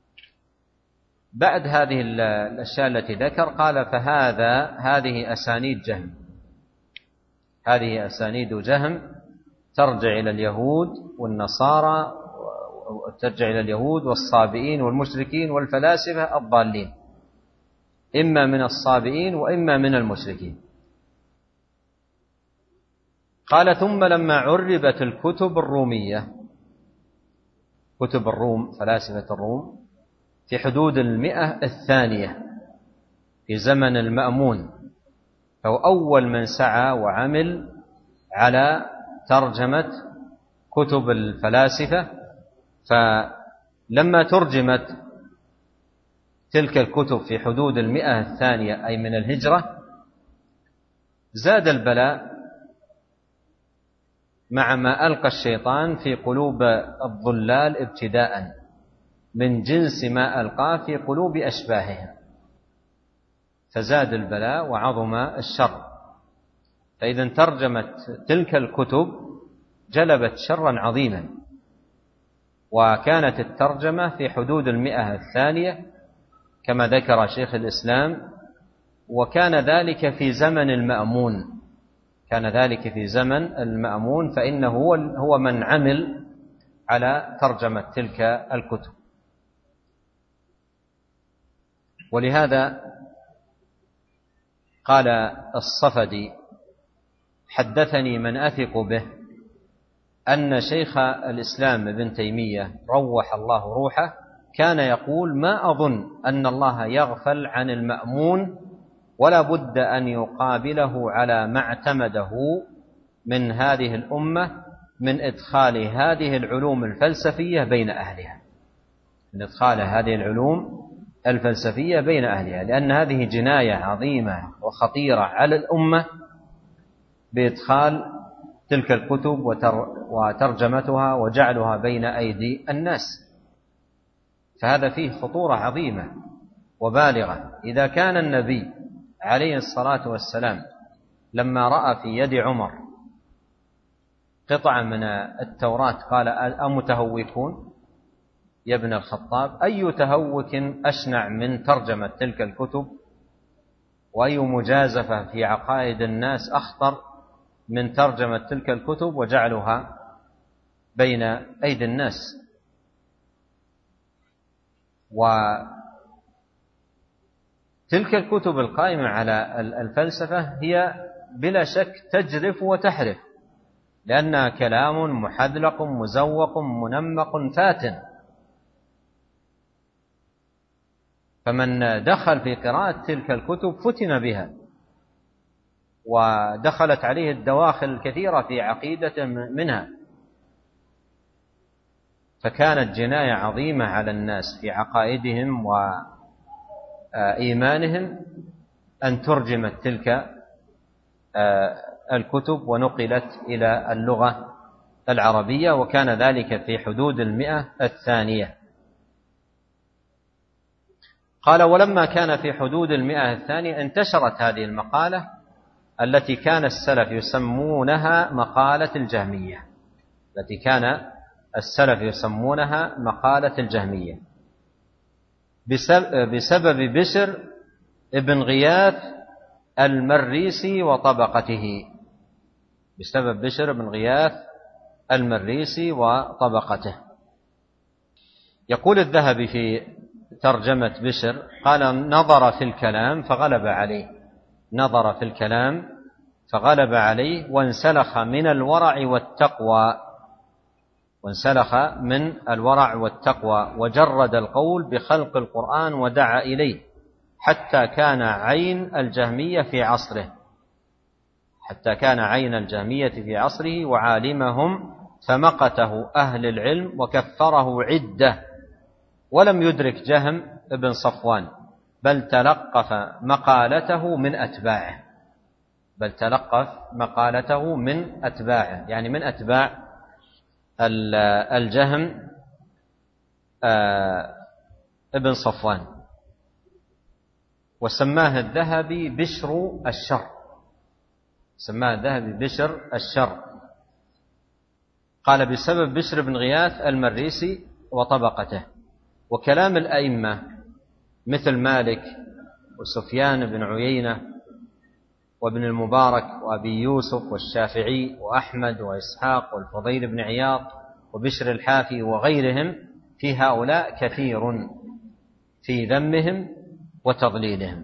بعد هذه الأشياء التي ذكر قال فهذا هذه أسانيد جهم، هذه أسانيد جهم ترجع إلى اليهود والنصارى، ترجع إلى اليهود والصابئين والمشركين والفلاسفة الضالين، إما من الصابئين وإما من المشركين. قال ثم لما عربت الكتب الرومية، كتب الروم فلاسفة الروم في حدود المئة الثانية في زمن المأمون، فهو أول من سعى وعمل على ترجمة كتب الفلاسفة. فلما ترجمت تلك الكتب في حدود المئة الثانية أي من الهجرة، زاد البلاء مع ما ألقى الشيطان في قلوب الضلال ابتداء من جنس ما ألقاه في قلوب أشباههم، فزاد البلاء وعظم الشر. فإذا ترجمت تلك الكتب جلبت شرا عظيما، وكانت الترجمة في حدود المئة الثانية كما ذكر شيخ الإسلام، وكان ذلك في زمن المأمون، كان ذلك في زمن المأمون، فإنه هو من عمل على ترجمة تلك الكتب. ولهذا قال الصفدي حدثني من أثق به أن شيخ الإسلام ابن تيمية روح الله روحه كان يقول ما أظن أن الله يغفل عن المأمون ولا بد أن يقابله على ما اعتمده من هذه الأمة من إدخال هذه العلوم الفلسفية بين أهلها، من إدخال هذه العلوم الفلسفية بين أهلها، لأن هذه جناية عظيمة وخطيرة على الأمة بإدخال تلك الكتب وترجمتها وجعلها بين أيدي الناس، فهذا فيه خطورة عظيمة وبالغة. إذا كان النبي عليه الصلاة والسلام لما رأى في يد عمر قطعة من التوراة قال أمتهوكون يا ابن الخطاب، أي تهوك أشنع من ترجمة تلك الكتب، وأي مجازفة في عقائد الناس أخطر من ترجمة تلك الكتب وجعلها بين أيدي الناس. وتلك الكتب القائمة على الفلسفة هي بلا شك تجرف وتحرف، لأنها كلام محذلق مزوق منمق فاتن، فمن دخل في قراءة تلك الكتب فتن بها، ودخلت عليه الدواخل الكثيرة في عقيدة منها، فكانت جناية عظيمة على الناس في عقائدهم وإيمانهم أن ترجمت تلك الكتب ونقلت إلى اللغة العربية، وكان ذلك في حدود المئة الثانية. قال ولما كان في حدود المئة الثانية انتشرت هذه المقالة التي كان السلف يسمونها مقالة الجهمية، التي كان السلف يسمونها مقالة الجهمية بسبب بشر ابن غياث المريسي وطبقته، بسبب بشر ابن غياث المريسي وطبقته. يقول الذهبي في ترجمة بشر قال نظر في الكلام فغلب عليه، نظر في الكلام فغلب عليه وانسلخ من الورع والتقوى، وانسلخ من الورع والتقوى وجرد القول بخلق القرآن ودعا إليه، حتى كان عين الجهمية في عصره، حتى كان عين الجهمية في عصره وعالمهم، فمقته أهل العلم وكفره عدة، ولم يدرك جهم ابن صفوان، بل تلقف مقالته من أتباعه، بل تلقف مقالته من أتباعه، يعني من أتباع الجهم ابن صفوان، وسماه الذهبي بشر الشر، سماه الذهبي بشر الشر. قال بسبب بشر بن غياث المريسي وطبقته. وكلام الأئمة مثل مالك وسفيان بن عيينة وابن المبارك وأبي يوسف والشافعي وأحمد وإسحاق والفضيل بن عياض وبشر الحافي وغيرهم في هؤلاء كثير في ذمهم وتضليلهم.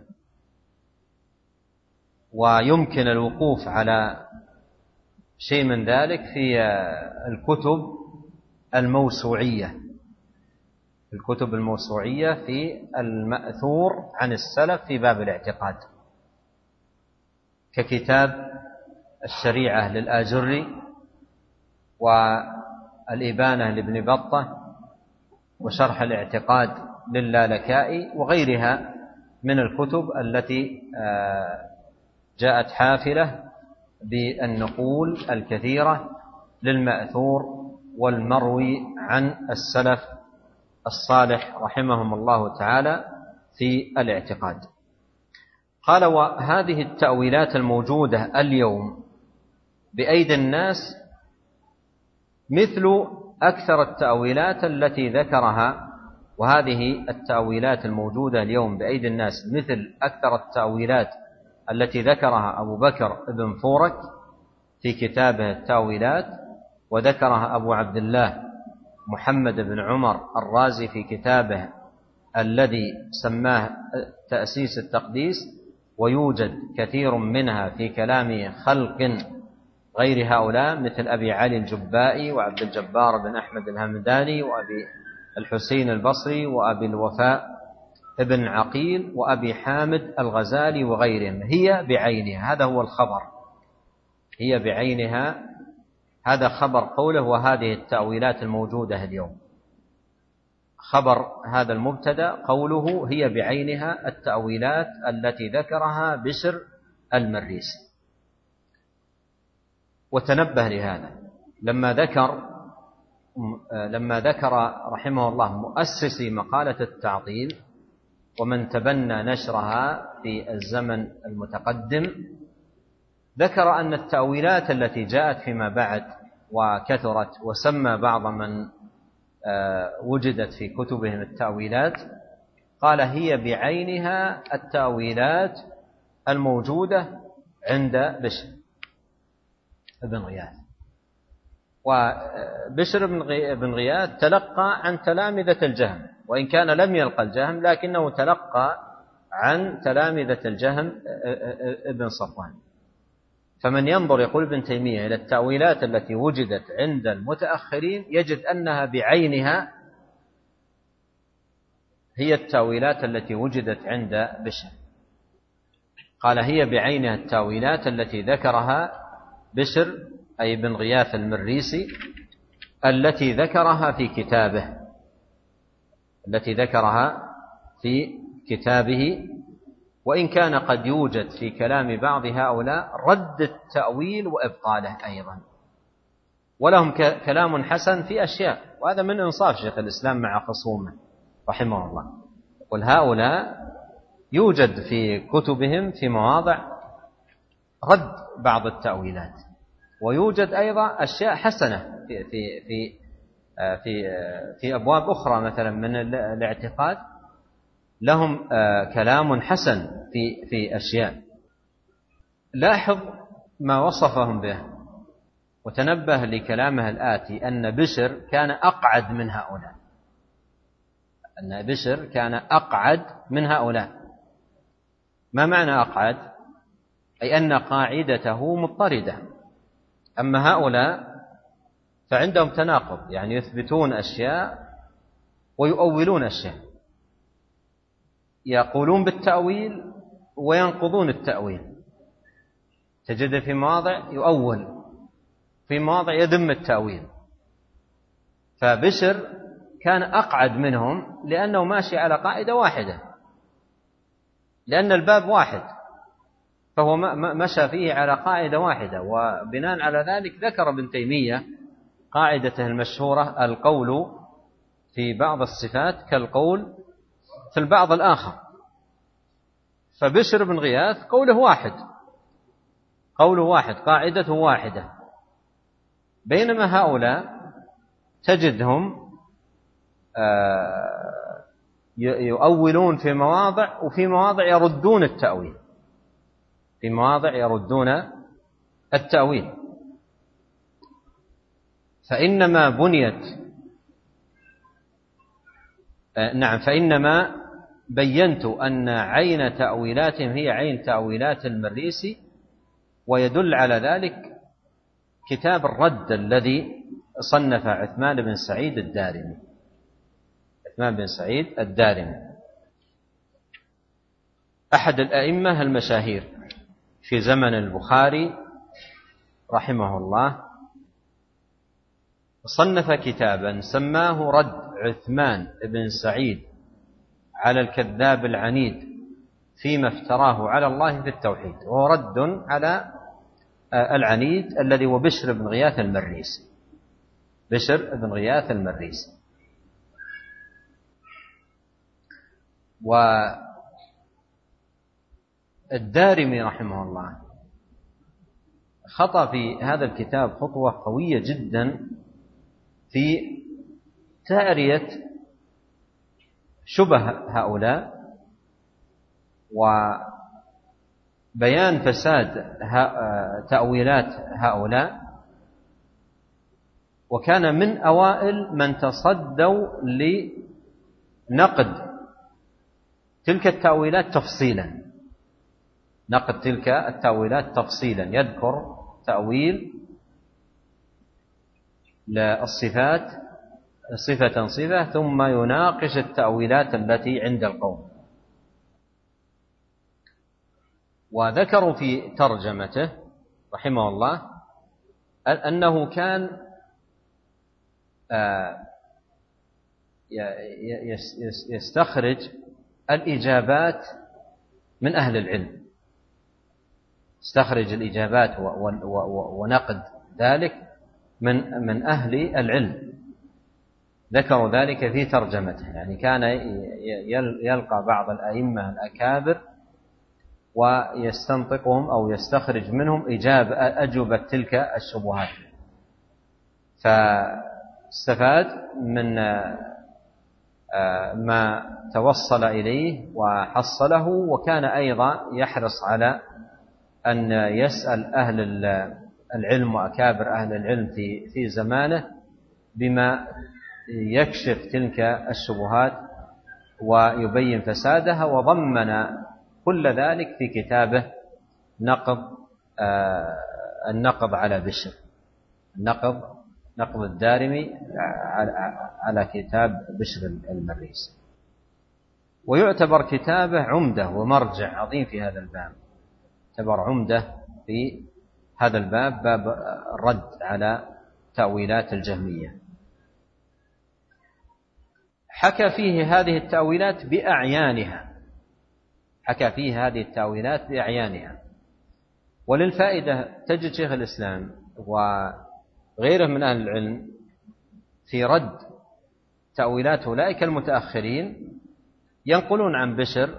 ويمكن الوقوف على شيء من ذلك في الكتب الموسوعية، الكتب الموسوعية في المأثور عن السلف في باب الاعتقاد، ككتاب الشريعة للآجري والإبانة لابن بطة وشرح الاعتقاد للالكائي وغيرها من الكتب التي جاءت حافلة بالنقول الكثيرة للمأثور والمروي عن السلف الصالح رحمهم الله تعالى في الاعتقاد. قال وهذه التأويلات الموجودة اليوم بأيدي الناس مثل أكثر التأويلات التي ذكرها، وهذه التأويلات الموجودة اليوم بأيدي الناس مثل أكثر التأويلات التي ذكرها أبو بكر بن فورك في كتابه التأويلات، وذكرها أبو عبد الله محمد بن عمر الرازي في كتابه الذي سماه تأسيس التقديس، ويوجد كثير منها في كلام خلق غير هؤلاء مثل أبي علي الجبائي وعبد الجبار بن أحمد الهمداني وأبي الحسين البصري وأبي الوفاء ابن عقيل وأبي حامد الغزالي وغيرهم. هي بعينها، هذا هو الخبر، هي بعينها، هذا خبر قوله وهذه التأويلات الموجودة اليوم. خبر هذا المبتدأ قوله هي بعينها التأويلات التي ذكرها بشر المريسي. وتنبه لهذا لما ذكر لما ذكر رحمه الله مؤسسي مقالة التعطيل ومن تبنى نشرها في الزمن المتقدم، ذكر أن التأويلات التي جاءت فيما بعد وكثرت وسمى بعض من وجدت في كتبهم التأويلات، قال هي بعينها التأويلات الموجودة عند بشر بن غياث. وبشر بن غياث تلقى عن تلامذة الجهم، وإن كان لم يلقى الجهم لكنه تلقى عن تلامذة الجهم ابن صفوان. فمن ينظر يقول ابن تيمية إلى التأويلات التي وجدت عند المتأخرين يجد أنها بعينها هي التأويلات التي وجدت عند بشر. قال هي بعينها التأويلات التي ذكرها بشر أي بن غياث المريسي التي ذكرها في كتابه التي ذكرها في كتابه وإن كان قد يوجد في كلام بعض هؤلاء رد التأويل وإبطاله أيضا، ولهم كلام حسن في أشياء، وهذا من إنصاف شيخ الإسلام مع خصومه رحمه الله. والهؤلاء يوجد في كتبهم في مواضع رد بعض التأويلات، ويوجد أيضا أشياء حسنة في في في في في أبواب أخرى مثلا من الاعتقاد لهم كلام حسن في في أشياء. لاحظ ما وصفهم به وتنبه لكلامه الآتي أن بشر كان أقعد من هؤلاء، أن بشر كان أقعد من هؤلاء. ما معنى أقعد؟ أي أن قاعدته مضطردة. أما هؤلاء فعندهم تناقض، يعني يثبتون أشياء ويؤولون أشياء، يقولون بالتأويل وينقضون التأويل. تجد في مواضع يؤول، في مواضع يذم التأويل. فبشر كان أقعد منهم لأنه ماشي على قاعدة واحدة، لأن الباب واحد، فهو مشى فيه على قاعدة واحدة. وبناء على ذلك ذكر ابن تيمية قاعدته المشهورة: القول في بعض الصفات كالقول في البعض الآخر. فبشر بن غياث قوله واحد، قوله واحد، قاعدته واحدة، بينما هؤلاء تجدهم يؤولون في مواضع، وفي مواضع يردون التأويل، في مواضع يردون التأويل. فإنما بنيت نعم فإنما بينت أن عين تأويلاتهم هي عين تأويلات المريسي، ويدل على ذلك كتاب الرد الذي صنف عثمان بن سعيد الدارمي، عثمان بن سعيد الدارمي أحد الأئمة المشاهير في زمن البخاري رحمه الله، صنف كتابا سماه رد عثمان بن سعيد على الكذاب العنيد فيما افتراه على الله في التوحيد، وهو رد على العنيد الذي هو بشر بن غياث المريسي، بشر بن غياث المريسي. والدارمي رحمه الله خطأ في هذا الكتاب خطوة قوية جدا في تأرية شبه هؤلاء وبيان فساد تأويلات هؤلاء، وكان من أوائل من تصدوا لنقد تلك التأويلات تفصيلا، نقد تلك التأويلات تفصيلا، يذكر تأويل للصفات صفة صفة ثم يناقش التأويلات التي عند القوم. وذكروا في ترجمته رحمه الله أنه كان يستخرج الإجابات من أهل العلم، استخرج الإجابات ونقد ذلك من من أهل العلم، ذكروا ذلك في ترجمته. يعني كان يلقى بعض الأئمة الأكابر ويستنطقهم أو يستخرج منهم إجابة أجوبة تلك الشبهات، فاستفاد من ما توصل إليه وحصله، وكان أيضا يحرص على أن يسأل أهل العلم وأكابر أهل العلم في في زمانه بما يكشف تلك الشبهات ويبين فسادها، وضمن كل ذلك في كتابه نقض النقض على بشر، النقض نقض الدارمي على كتاب بشر المريسي. ويعتبر كتابه عمدة ومرجع عظيم في هذا الباب، يعتبر عمدة في هذا الباب، باب الرد على تأويلات الجهمية. حكى فيه هذه التأويلات بأعيانها، حكى فيه هذه التأويلات بأعيانها. وللفائدة تجد شيخ الإسلام وغيره من أهل العلم في رد تأويلات أولئك المتأخرين ينقلون عن بشر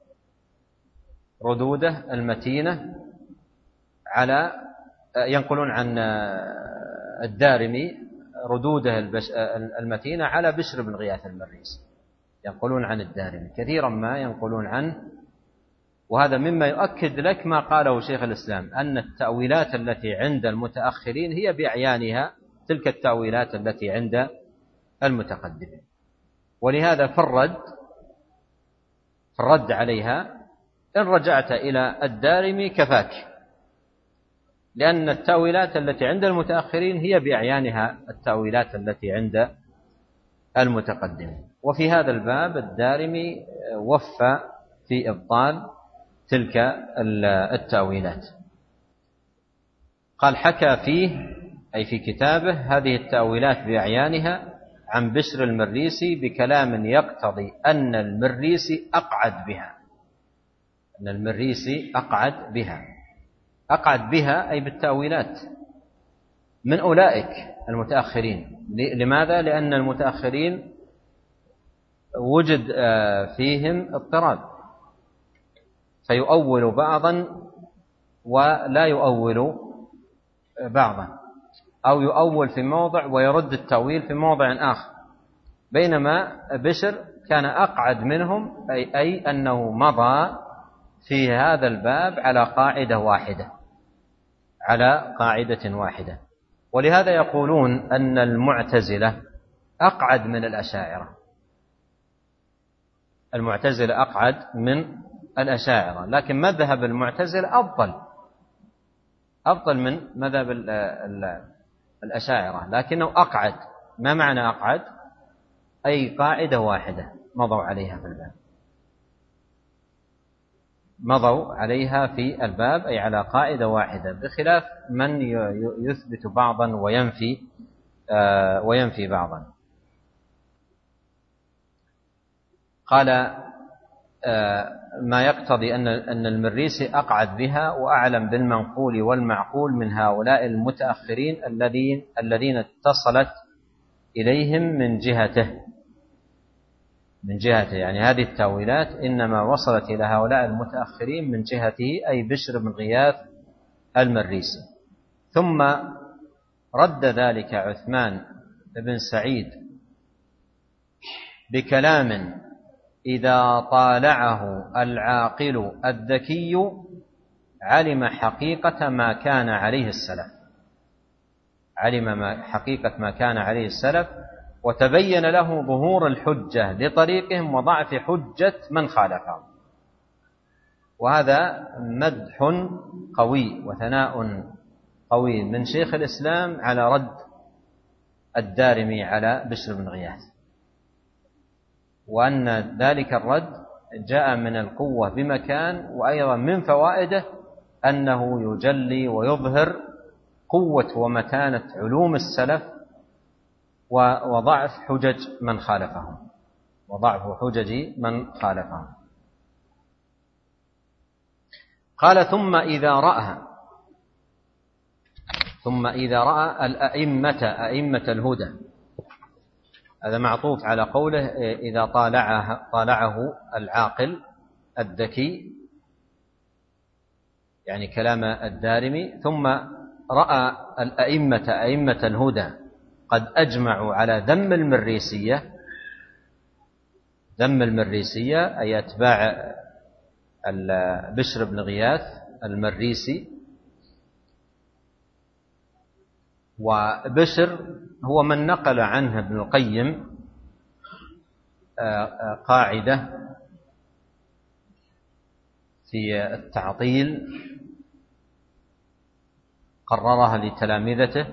ردوده المتينة على ينقلون عن الدارمي ردوده المتينة على بشر بن غياث المريسي، ينقلون عن الدارمي كثيرا ما ينقلون عنه. وهذا مما يؤكد لك ما قاله شيخ الإسلام أن التأويلات التي عند المتأخرين هي بأعيانها تلك التأويلات التي عند المتقدمين. ولهذا فرد فرد عليها إن رجعت إلى الدارمي كفاك، لأن التأويلات التي عند المتأخرين هي بأعيانها التأويلات التي عند المتقدمين. وفي هذا الباب الدارمي وفى في إبطال تلك التأويلات. قال حكى فيه أي في كتابه هذه التأويلات بأعيانها عن بشر المريسي بكلام يقتضي أن المريسي أقعد بها، أن المريسي أقعد بها، أقعد بها أي بالتأويلات من أولئك المتأخرين. لماذا؟ لأن المتأخرين وجد فيهم اضطراب، فيؤول بعضا ولا يؤول بعضا، أو يؤول في موضع ويرد التأويل في موضع آخر، بينما بشر كان أقعد منهم، أي, أي أنه مضى في هذا الباب على قاعدة واحدة على قاعدة واحدة. ولهذا يقولون أن المعتزلة أقعد من الأشاعرة، المعتزلة أقعد من الأشاعرة، لكن مذهب المعتزلة أفضل أفضل من مذهب الأشاعرة، لكنه أقعد. ما معنى أقعد؟ أي قاعدة واحدة مضوا عليها في الباب، مضوا عليها في الباب أي على قاعدة واحدة، بخلاف من يثبت بعضا وينفي وينفي بعضا. قال ما يقتضي أن المريسي أقعد بها وأعلم بالمنقول والمعقول من هؤلاء المتأخرين الذين الذين اتصلت إليهم من جهته من جهته يعني هذه التأويلات إنما وصلت إلى هؤلاء المتأخرين من جهته، أي بشر بن غياث المريسي. ثم رد ذلك عثمان بن سعيد بكلام إذا طالعه العاقل الذكي علم حقيقة ما كان عليه السلف، علم ما حقيقة ما كان عليه السلف وتبين له ظهور الحجة لطريقهم وضعف حجة من خالفهم. وهذا مدح قوي وثناء قوي من شيخ الإسلام على رد الدارمي على بشر بن غياث، وأن ذلك الرد جاء من القوة بمكان، وأيضا من فوائده أنه يجلي ويظهر قوة ومتانة علوم السلف وضعف حجج من خالفهم وضعف حجج من خالفهم. قال ثم إذا رأى ثم إذا رأى الأئمة أئمة الهدى، هذا معطوف على قوله إذا طالعه, طالعه العاقل الذكي، يعني كلام الدارمي. ثم رأى الأئمة أئمة الهدى قد أجمعوا على ذم المريسية، ذم المريسية أي أتباع بشر بن غياث المريسي. وبشر هو من نقل عنه ابن القيم قاعدة في التعطيل قررها لتلامذته،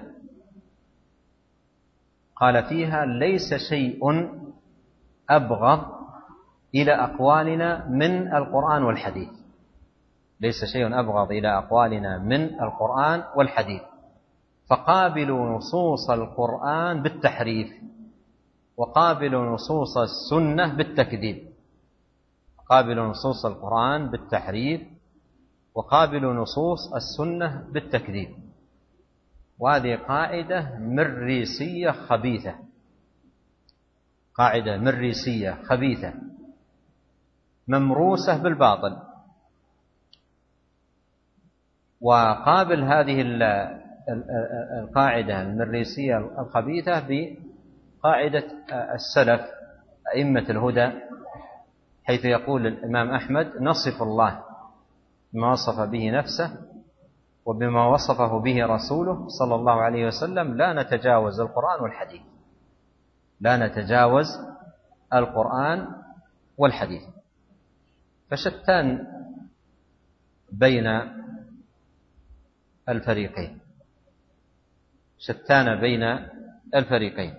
قال فيها ليس شيء أبغض إلى أقوالنا من القرآن والحديث، ليس شيء أبغض إلى أقوالنا من القرآن والحديث، فقابلوا نصوص القرآن بالتحريف وقابلوا نصوص السنة بالتكذيب، قابلوا نصوص القرآن بالتحريف وقابلوا نصوص السنة بالتكذيب. وهذه قاعدة مريسية خبيثة، قاعدة مريسية خبيثة ممروسة بالباطل. وقابل هذه القاعدة المريسية الخبيثة بقاعدة السلف أئمة الهدى، حيث يقول الإمام أحمد نصف الله بما وصف به نفسه وبما وصفه به رسوله صلى الله عليه وسلم، لا نتجاوز القرآن والحديث، لا نتجاوز القرآن والحديث. فشتان بين الفريقين، شتان بين الفريقين،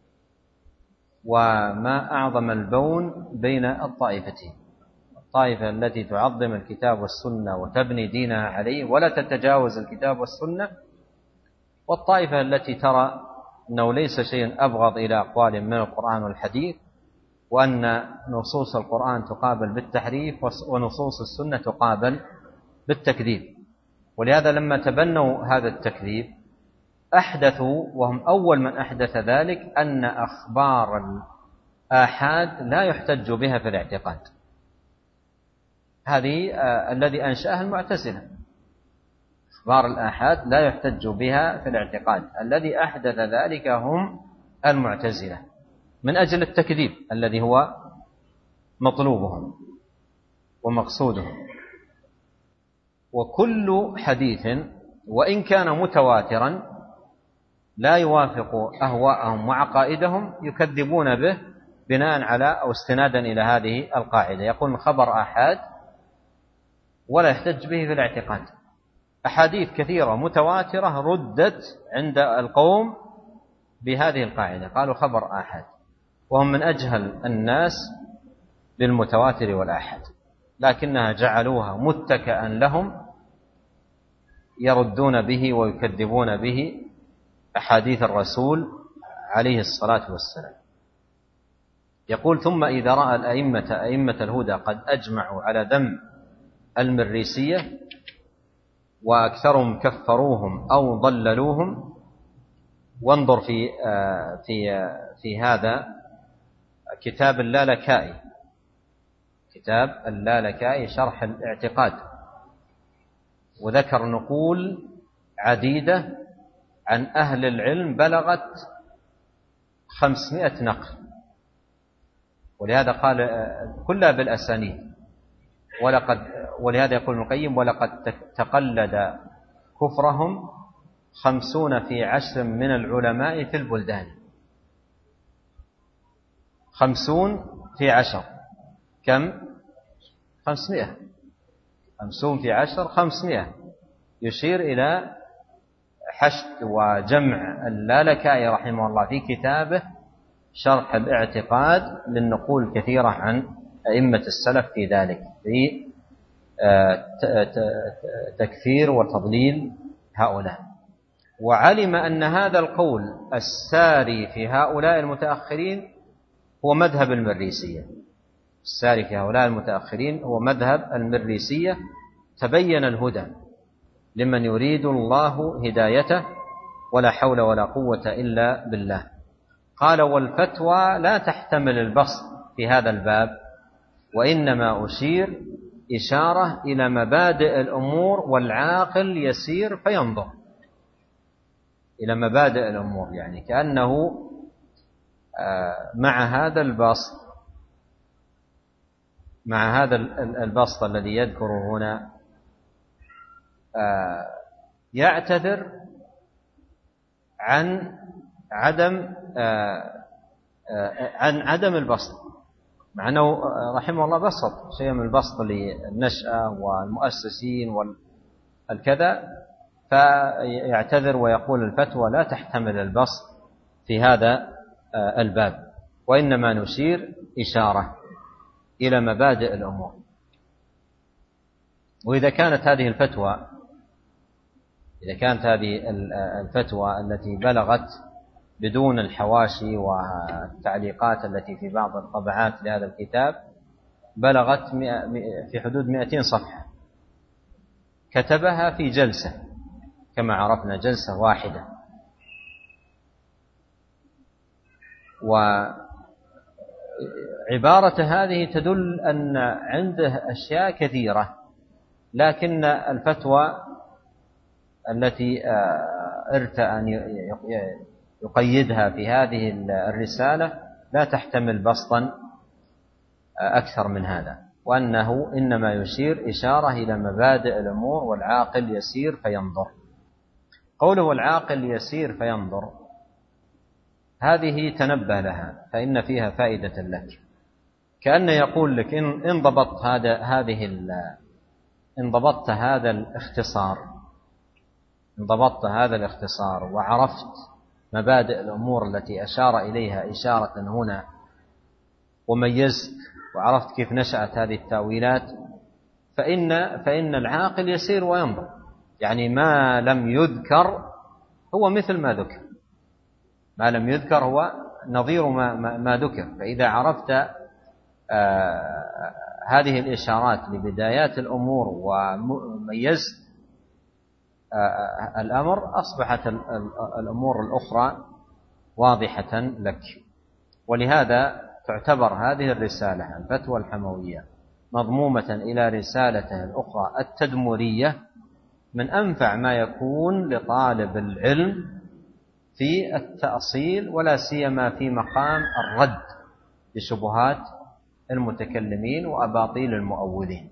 وما أعظم البون بين الطائفتين، الطائفة التي تعظم الكتاب والسنة وتبني دينها عليه ولا تتجاوز الكتاب والسنة، والطائفة التي ترى أنه ليس شيء أبغض إلى أقوال من القرآن والحديث، وأن نصوص القرآن تقابل بالتحريف ونصوص السنة تقابل بالتكذيب. ولهذا لما تبنوا هذا التكذيب أحدثوا، وهم أول من أحدث ذلك، أن أخبار آحاد لا يحتج بها في الاعتقاد. هذه آه الذي أنشأها المعتزلة. أخبار الآحاد لا يحتج بها في الاعتقاد، الذي أحدث ذلك هم المعتزلة من أجل التكذيب الذي هو مطلوبهم ومقصودهم. وكل حديث وإن كان متواترا لا يوافق أهواءهم وعقائدهم يكذبون به بناء على أو استنادا إلى هذه القاعدة. يقول خبر آحاد ولا يحتج به في الاعتقاد. أحاديث كثيرة متواترة ردت عند القوم بهذه القاعدة، قالوا خبر آحاد، وهم من أجهل الناس بالمتواتر والآحاد، لكنها جعلوها متكئا لهم يردون به ويكذبون به أحاديث الرسول عليه الصلاة والسلام. يقول ثم إذا رأى الأئمة أئمة الهدى قد أجمعوا على ذم المريسية وأكثرهم كفروهم أو ضللوهم. وانظر في في في هذا كتاب اللالكائي، كتاب اللالكائي شرح الاعتقاد، وذكر نقول عديدة عن أهل العلم بلغت خمسمائة نقل، ولهذا قال كلها بالأسانيد. ولقد ولهذا يقول ابن القيم ولقد تقلد كفرهم خمسون في عشر من العلماء في البلدان. خمسون في عشر كم؟ خمسمائة. خمسون في عشر خمسمائة، يشير إلى حشد وجمع اللالكائي رحمه الله في كتابه شرح الاعتقاد للنقول كثيرة عن أئمة السلف في ذلك، في تكفير وتضليل هؤلاء. وعلم أن هذا القول الساري في هؤلاء المتأخرين هو مذهب المريسية. الساري في هؤلاء المتأخرين هو مذهب المريسية. تبين الهدى لمن يريد الله هدايته ولا حول ولا قوة إلا بالله. قال والفتوى لا تحتمل البسط في هذا الباب، وإنما أشير إشارة إلى مبادئ الأمور والعاقل يسير فينظر إلى مبادئ الأمور، يعني كأنه مع هذا البسط مع هذا البسط الذي يذكره هنا يعتذر عن عدم عن عدم البسط، مع أنه رحمه الله بسط شيء من البسط للنشأة والمؤسسين والكذا، فيعتذر ويقول الفتوى لا تحتمل البسط في هذا الباب، وإنما نشير إشارة إلى مبادئ الأمور. وإذا كانت هذه الفتوى إذا كانت هذه الفتوى التي بلغت بدون الحواشي والتعليقات التي في بعض الطبعات لهذا الكتاب بلغت في حدود مئتين صفحة، كتبها في جلسة كما عرفنا، جلسة واحدة. وعبارة هذه تدل أن عنده أشياء كثيرة، لكن الفتوى التي ارتأى أن يقيدها في هذه الرسالة لا تحتمل بسطا أكثر من هذا، وأنه إنما يشير إشارة إلى مبادئ الأمور والعاقل يسير فينظر. قوله العاقل يسير فينظر هذه تنبه لها، فإن فيها فائدة لك، كأن يقول لك إن إن ضبطت هذا هذه إن ضبطت هذا الاختصار إن ضبطت هذا الاختصار وعرفت مبادئ الأمور التي أشار إليها إشارة هنا، وميزت وعرفت كيف نشأت هذه التأويلات، فإن فإن العاقل يسير وينظر. يعني ما لم يذكر هو مثل ما ذكر، ما لم يذكر هو نظير ما, ما, ما ذكر. فإذا عرفت آه هذه الإشارات لبدايات الأمور وميزت آه الأمر، أصبحت الأمور الأخرى واضحة لك. ولهذا تعتبر هذه الرسالة الفتوى الحموية مضمومة إلى رسالته الأخرى التدمرية من أنفع ما يكون لطالب العلم في التأصيل، ولا سيما في مقام الرد لشبهات المتكلمين وأباطيل المؤولين.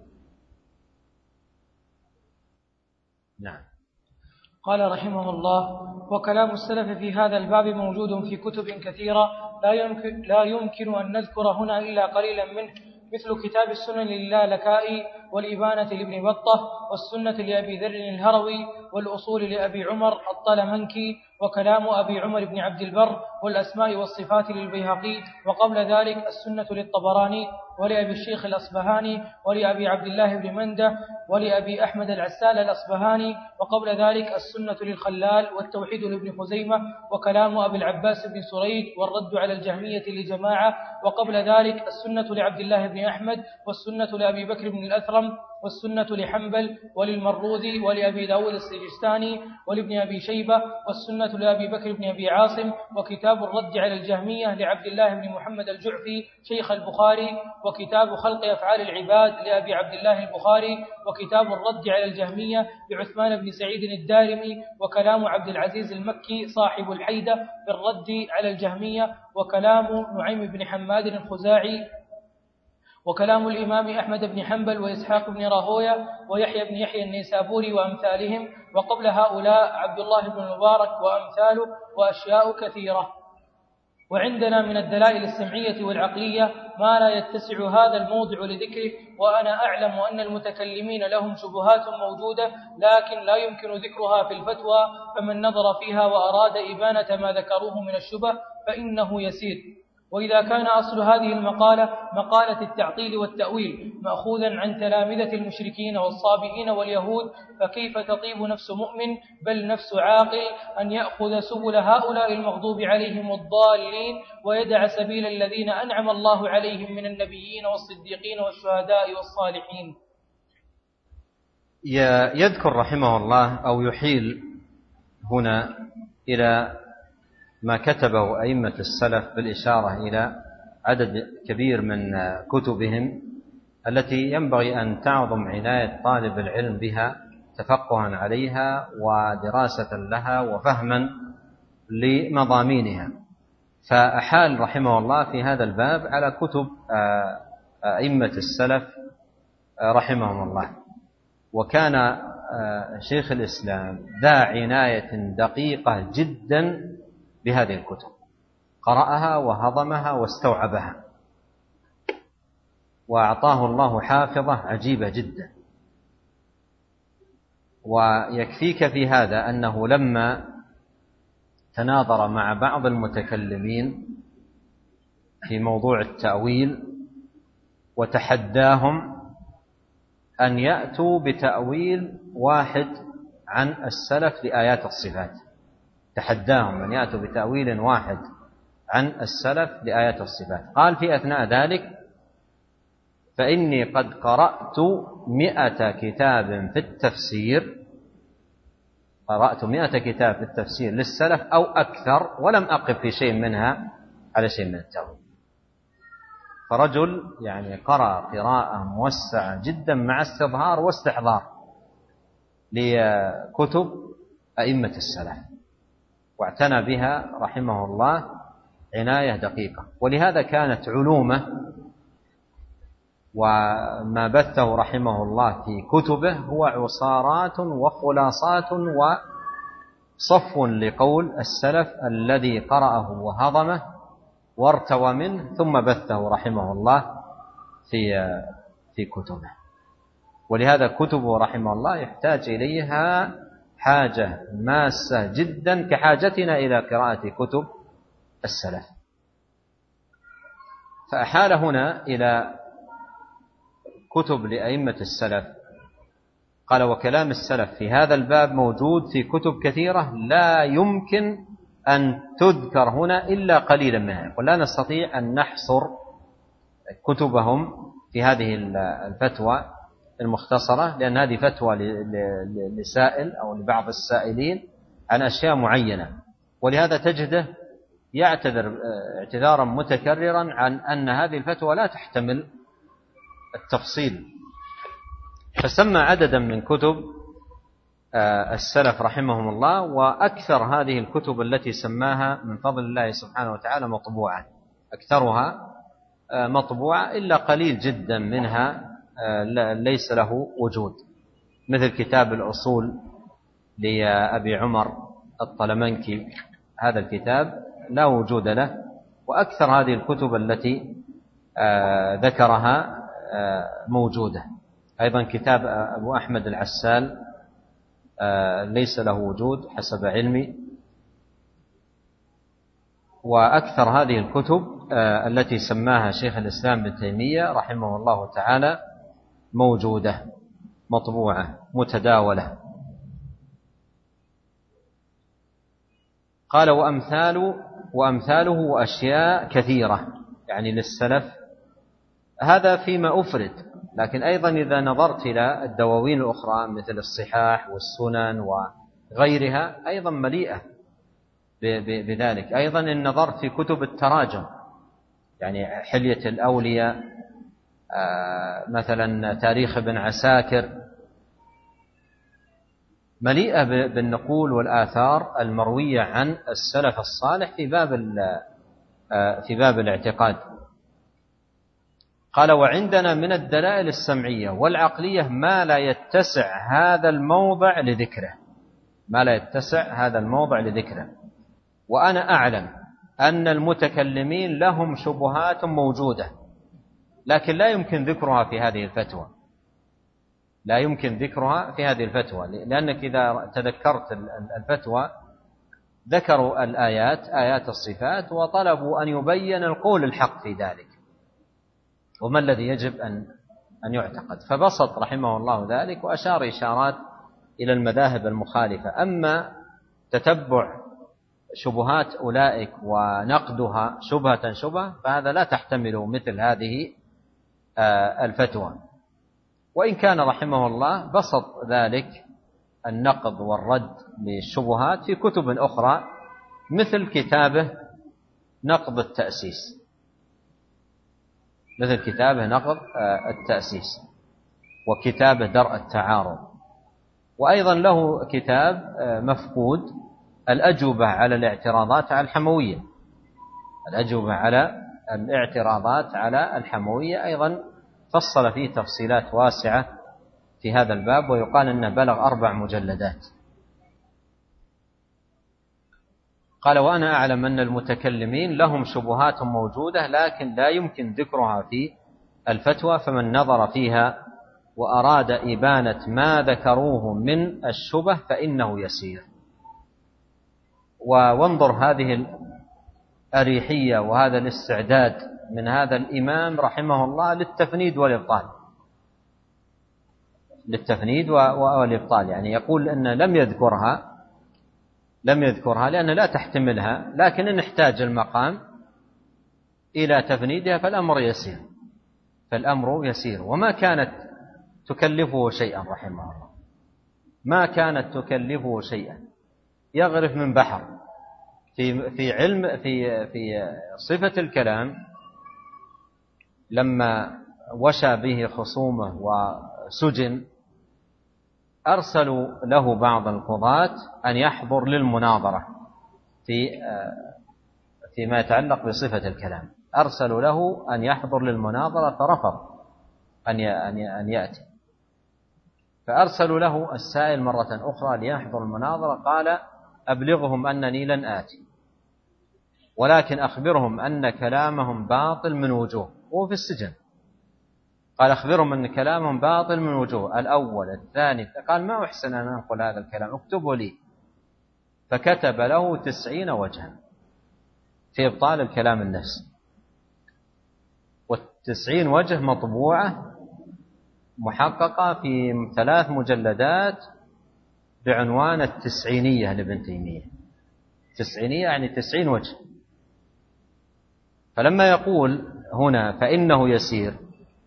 نعم. قال رحمه الله: وكلام السلف في هذا الباب موجود في كتب كثيرة لا يمكن, لا يمكن أن نذكر هنا إلا قليلا منه، مثل كتاب السنن للالكائي، والإبانة لابن بطة، والسنة لأبي ذر الهروي، والأصول لأبي عمر الطلمنكي، وكلام أبي عمر بن عبد البر، والأسماء والصفات للبيهقي، وقبل ذلك السنة للطبراني، ولأبي الشيخ الأصبهاني، ولأبي عبد الله بن منده، ولأبي أحمد العسال الأصبهاني، وقبل ذلك السنة للخلال، والتوحيد لابن خزيمة، وكلام أبي العباس بن سريد، والرد على الجهمية لجماعة، وقبل ذلك السنة لعبد الله بن أحمد، والسنة لأبي بكر بن الأثرم، والسنة لحنبل وللمروذي ولأبي داود السجستاني ولابن أبي شيبة، والسنة لأبي بكر بن أبي عاصم، وكتاب الرد على الجهمية لعبد الله بن محمد الجعفي شيخ البخاري، وكتاب خلق أفعال العباد لأبي عبد الله البخاري، وكتاب الرد على الجهمية لعثمان بن سعيد الدارمي، وكلام عبد العزيز المكي صاحب الحيدة في الرد على الجهمية، وكلام نعيم بن حماد الخزاعي، وكلام الإمام أحمد بن حنبل وإسحاق بن راهوية ويحيى بن يحيى النيسابوري وأمثالهم، وقبل هؤلاء عبد الله بن المبارك وأمثاله، وأشياء كثيرة. وعندنا من الدلائل السمعية والعقلية ما لا يتسع هذا الموضع لذكره، وأنا أعلم أن المتكلمين لهم شبهات موجودة لكن لا يمكن ذكرها في الفتوى، فمن نظر فيها وأراد إبانة ما ذكروه من الشبه فإنه يسير. وإذا كان أصل هذه المقالة مقالة التعطيل والتأويل مأخوذا عن تلامذة المشركين والصابئين واليهود، فكيف تطيب نفس مؤمن بل نفس عاقل أن يأخذ سبل هؤلاء المغضوب عليهم الضالين ويدع سبيل الذين أنعم الله عليهم من النبيين والصديقين والشهداء والصالحين؟ يذكر رحمه الله أو يحيل هنا إلى ما كتبه أئمة السلف بالإشارة إلى عدد كبير من كتبهم التي ينبغي أن تعظم عناية طالب العلم بها تفقها عليها ودراسة لها وفهما لمضامينها. فأحال رحمه الله في هذا الباب على كتب أئمة السلف رحمهم الله. وكان شيخ الإسلام ذا عناية دقيقة جدا بهذه الكتب، قرأها وهضمها واستوعبها، وأعطاه الله حافظة عجيبة جدا. ويكفيك في هذا أنه لما تناظر مع بعض المتكلمين في موضوع التأويل وتحداهم أن يأتوا بتأويل واحد عن السلف لآيات الصفات، تحداهم أن يأتوا بتأويل واحد عن السلف لآيات الصفات. قال في أثناء ذلك: فإني قد قرأت مئة كتاب في التفسير قرأت مئة كتاب في التفسير للسلف أو أكثر، ولم أقف في شيء منها على شيء من التأويل. فرجل يعني قرأ قراءة موسعة جدا مع استظهار واستحضار لكتب أئمة السلف، واعتنى بها رحمه الله عناية دقيقة. ولهذا كانت علومه وما بثه رحمه الله في كتبه هو عصارات وخلاصات وصف لقول السلف الذي قرأه وهضمه وارتوى منه ثم بثه رحمه الله في في كتبه. ولهذا كتبه رحمه الله يحتاج إليها حاجة ماسة جدا كحاجتنا إلى قراءة كتب السلف. فأحال هنا إلى كتب لأئمة السلف. قال: وكلام السلف في هذا الباب موجود في كتب كثيرة لا يمكن أن تذكر هنا إلا قليلا منها، ولا نستطيع أن نحصر كتبهم في هذه الفتوى المختصرة، لأن هذه فتوى لسائل أو لبعض السائلين عن أشياء معينة. ولهذا تجده يعتذر اعتذارا متكررا عن أن هذه الفتوى لا تحتمل التفصيل. فسمى عددا من كتب السلف رحمهم الله، وأكثر هذه الكتب التي سماها من فضل الله سبحانه وتعالى مطبوعة، أكثرها مطبوعة، إلا قليل جدا منها ليس له وجود، مثل كتاب الأصول لأبي عمر الطلمنكي، هذا الكتاب لا وجود له. وأكثر هذه الكتب التي ذكرها موجودة. أيضا كتاب أبو أحمد العسال ليس له وجود حسب علمي. وأكثر هذه الكتب التي سماها شيخ الإسلام ابن تيمية رحمه الله تعالى موجودة مطبوعة متداولة. قال وأمثال وأمثاله أشياء كثيرة، يعني للسلف، هذا فيما أفرد، لكن أيضا إذا نظرت إلى الدواوين الأخرى مثل الصحاح والسنن وغيرها أيضا مليئة بذلك. أيضا إن نظرت في كتب التراجم، يعني حلية الأولياء، مثلا تاريخ ابن عساكر، مليئة بالنقول والآثار المروية عن السلف الصالح في باب في باب الاعتقاد. قال وعندنا من الدلائل السمعية والعقلية ما لا يتسع هذا الموضع لذكره، ما لا يتسع هذا الموضع لذكره. وأنا أعلم أن المتكلمين لهم شبهات موجودة، لكن لا يمكن ذكرها في هذه الفتوى، لا يمكن ذكرها في هذه الفتوى، لأنك إذا تذكرت الفتوى ذكروا الآيات، آيات الصفات، وطلبوا أن يبين القول الحق في ذلك وما الذي يجب أن أن يعتقد، فبسط رحمه الله ذلك وأشار إشارات إلى المذاهب المخالفة. أما تتبع شبهات أولئك ونقدها شبهة شبهة فهذا لا تحتمل مثل هذه الفتوى. وإن كان رحمه الله بسط ذلك النقد والرد للشبهات في كتب أخرى، مثل كتابه نقد التأسيس، مثل كتابه نقد التأسيس، وكتابه درء التعارض. وأيضا له كتاب مفقود الأجوبة على الاعتراضات على الحموية، الأجوبة على الاعتراضات على الحموية، أيضا فصل فيه تفصيلات واسعة في هذا الباب، ويقال أنه بلغ أربع مجلدات. قال وأنا أعلم أن المتكلمين لهم شبهات موجودة، لكن لا يمكن ذكرها في الفتوى، فمن نظر فيها وأراد إبانة ما ذكروه من الشبه فإنه يسير. وانظر هذه الأريحية وهذا الاستعداد من هذا الإمام رحمه الله للتفنيد والإبطال، للتفنيد والإبطال، يعني يقول أن لم يذكرها لم يذكرها لأن لا تحتملها، لكن إن احتاج المقام إلى تفنيدها فالأمر يسير فالأمر يسير وما كانت تكلفه شيئا رحمه الله، ما كانت تكلفه شيئا. يغرف من بحر في في علم في في صفة الكلام، لما وشى به خصومه وسجن أرسلوا له بعض القضاة أن يحضر للمناظرة في فيما يتعلق بصفة الكلام، أرسلوا له أن يحضر للمناظرة فرفض أن أن يأتي، فأرسلوا له السائل مرة أخرى ليحضر المناظرة، قال أبلغهم أنني لن آتي، ولكن أخبرهم أن كلامهم باطل من وجوه، وهو في السجن. قال أخبرهم أن كلامهم باطل من وجوه، الأول الثاني، قال ما أحسن أن أنقل هذا الكلام، اكتبه لي. فكتب له تسعين وجها في إبطال الكلام النفسي، والتسعين وجه مطبوعة محققة في ثلاث مجلدات بعنوان التسعينية لابن تيمية. تسعينية يعني تسعين وجه. فلما يقول هنا فإنه يسير،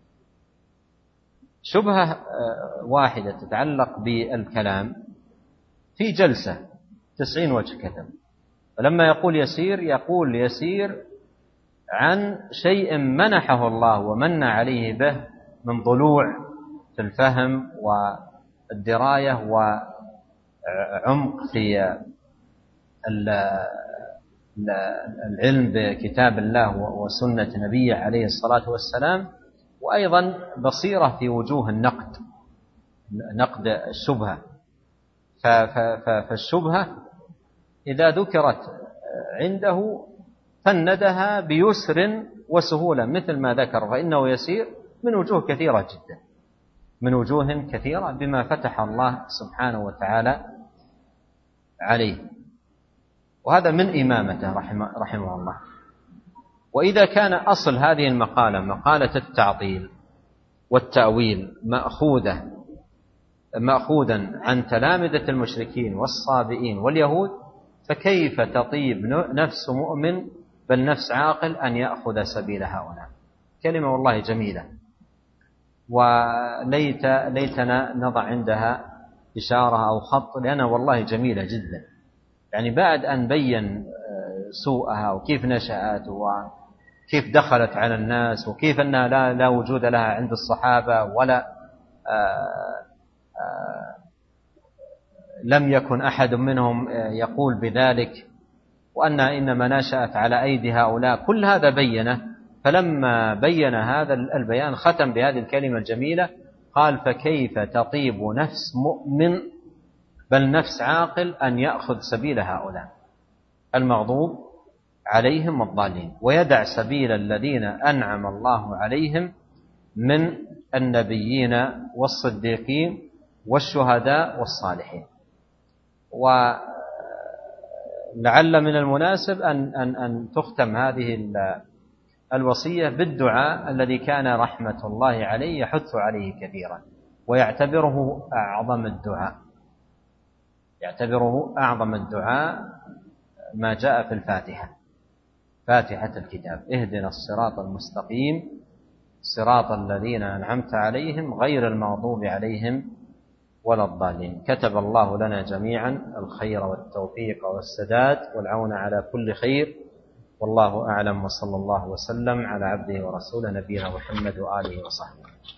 شبهة واحدة تتعلق بالكلام في جلسة تسعين وجه كتب، فلما يقول يسير يقول يسير عن شيء منحه الله ومن عليه به من ضلوع في الفهم والدراية وعمق في العلم بكتاب الله وسنة نبيه عليه الصلاة والسلام، وأيضا بصيرة في وجوه النقد، نقد الشبهة. فالشبهة إذا ذكرت عنده فندها بيسر وسهولة مثل ما ذكر، فإنه يسير من وجوه كثيرة جدا، من وجوه كثيرة بما فتح الله سبحانه وتعالى عليه، وهذا من إمامته رحمه, رحمه الله. وإذا كان أصل هذه المقالة مقالة التعطيل والتأويل مأخوذة مأخوذا عن تلامذة المشركين والصابئين واليهود، فكيف تطيب نفس مؤمن بل نفس عاقل أن يأخذ سبيل هؤلاء؟ كلمة والله جميلة، وليت ليتنا نضع عندها إشارة أو خط، لأنها والله جميلة جدا. يعني بعد أن بين سوءها وكيف نشأت وكيف دخلت على الناس وكيف أنها لا, لا وجود لها عند الصحابة ولا آآ آآ لم يكن أحد منهم يقول بذلك، وأنها إنما نشأت على أيدي هؤلاء، كل هذا بينه. فلما بين هذا البيان ختم بهذه الكلمة الجميلة، قال: فكيف تطيب نفس مؤمن بل نفس عاقل أن يأخذ سبيل هؤلاء المغضوب عليهم الضالين، ويدع سبيل الذين أنعم الله عليهم من النبيين والصديقين والشهداء والصالحين. ولعل من المناسب أن, أن, أن تختم هذه الوصية بالدعاء الذي كان رحمة الله عليه يحث عليه كثيرا، ويعتبره أعظم الدعاء يعتبره أعظم الدعاء ما جاء في الفاتحة، فاتحة الكتاب: اهدنا الصراط المستقيم صراط الذين أنعمت عليهم غير المغضوب عليهم ولا الضالين. كتب الله لنا جميعا الخير والتوفيق والسداد والعون على كل خير، والله أعلم، وصلى الله وسلم على عبده ورسوله نبينا محمد وآله وصحبه.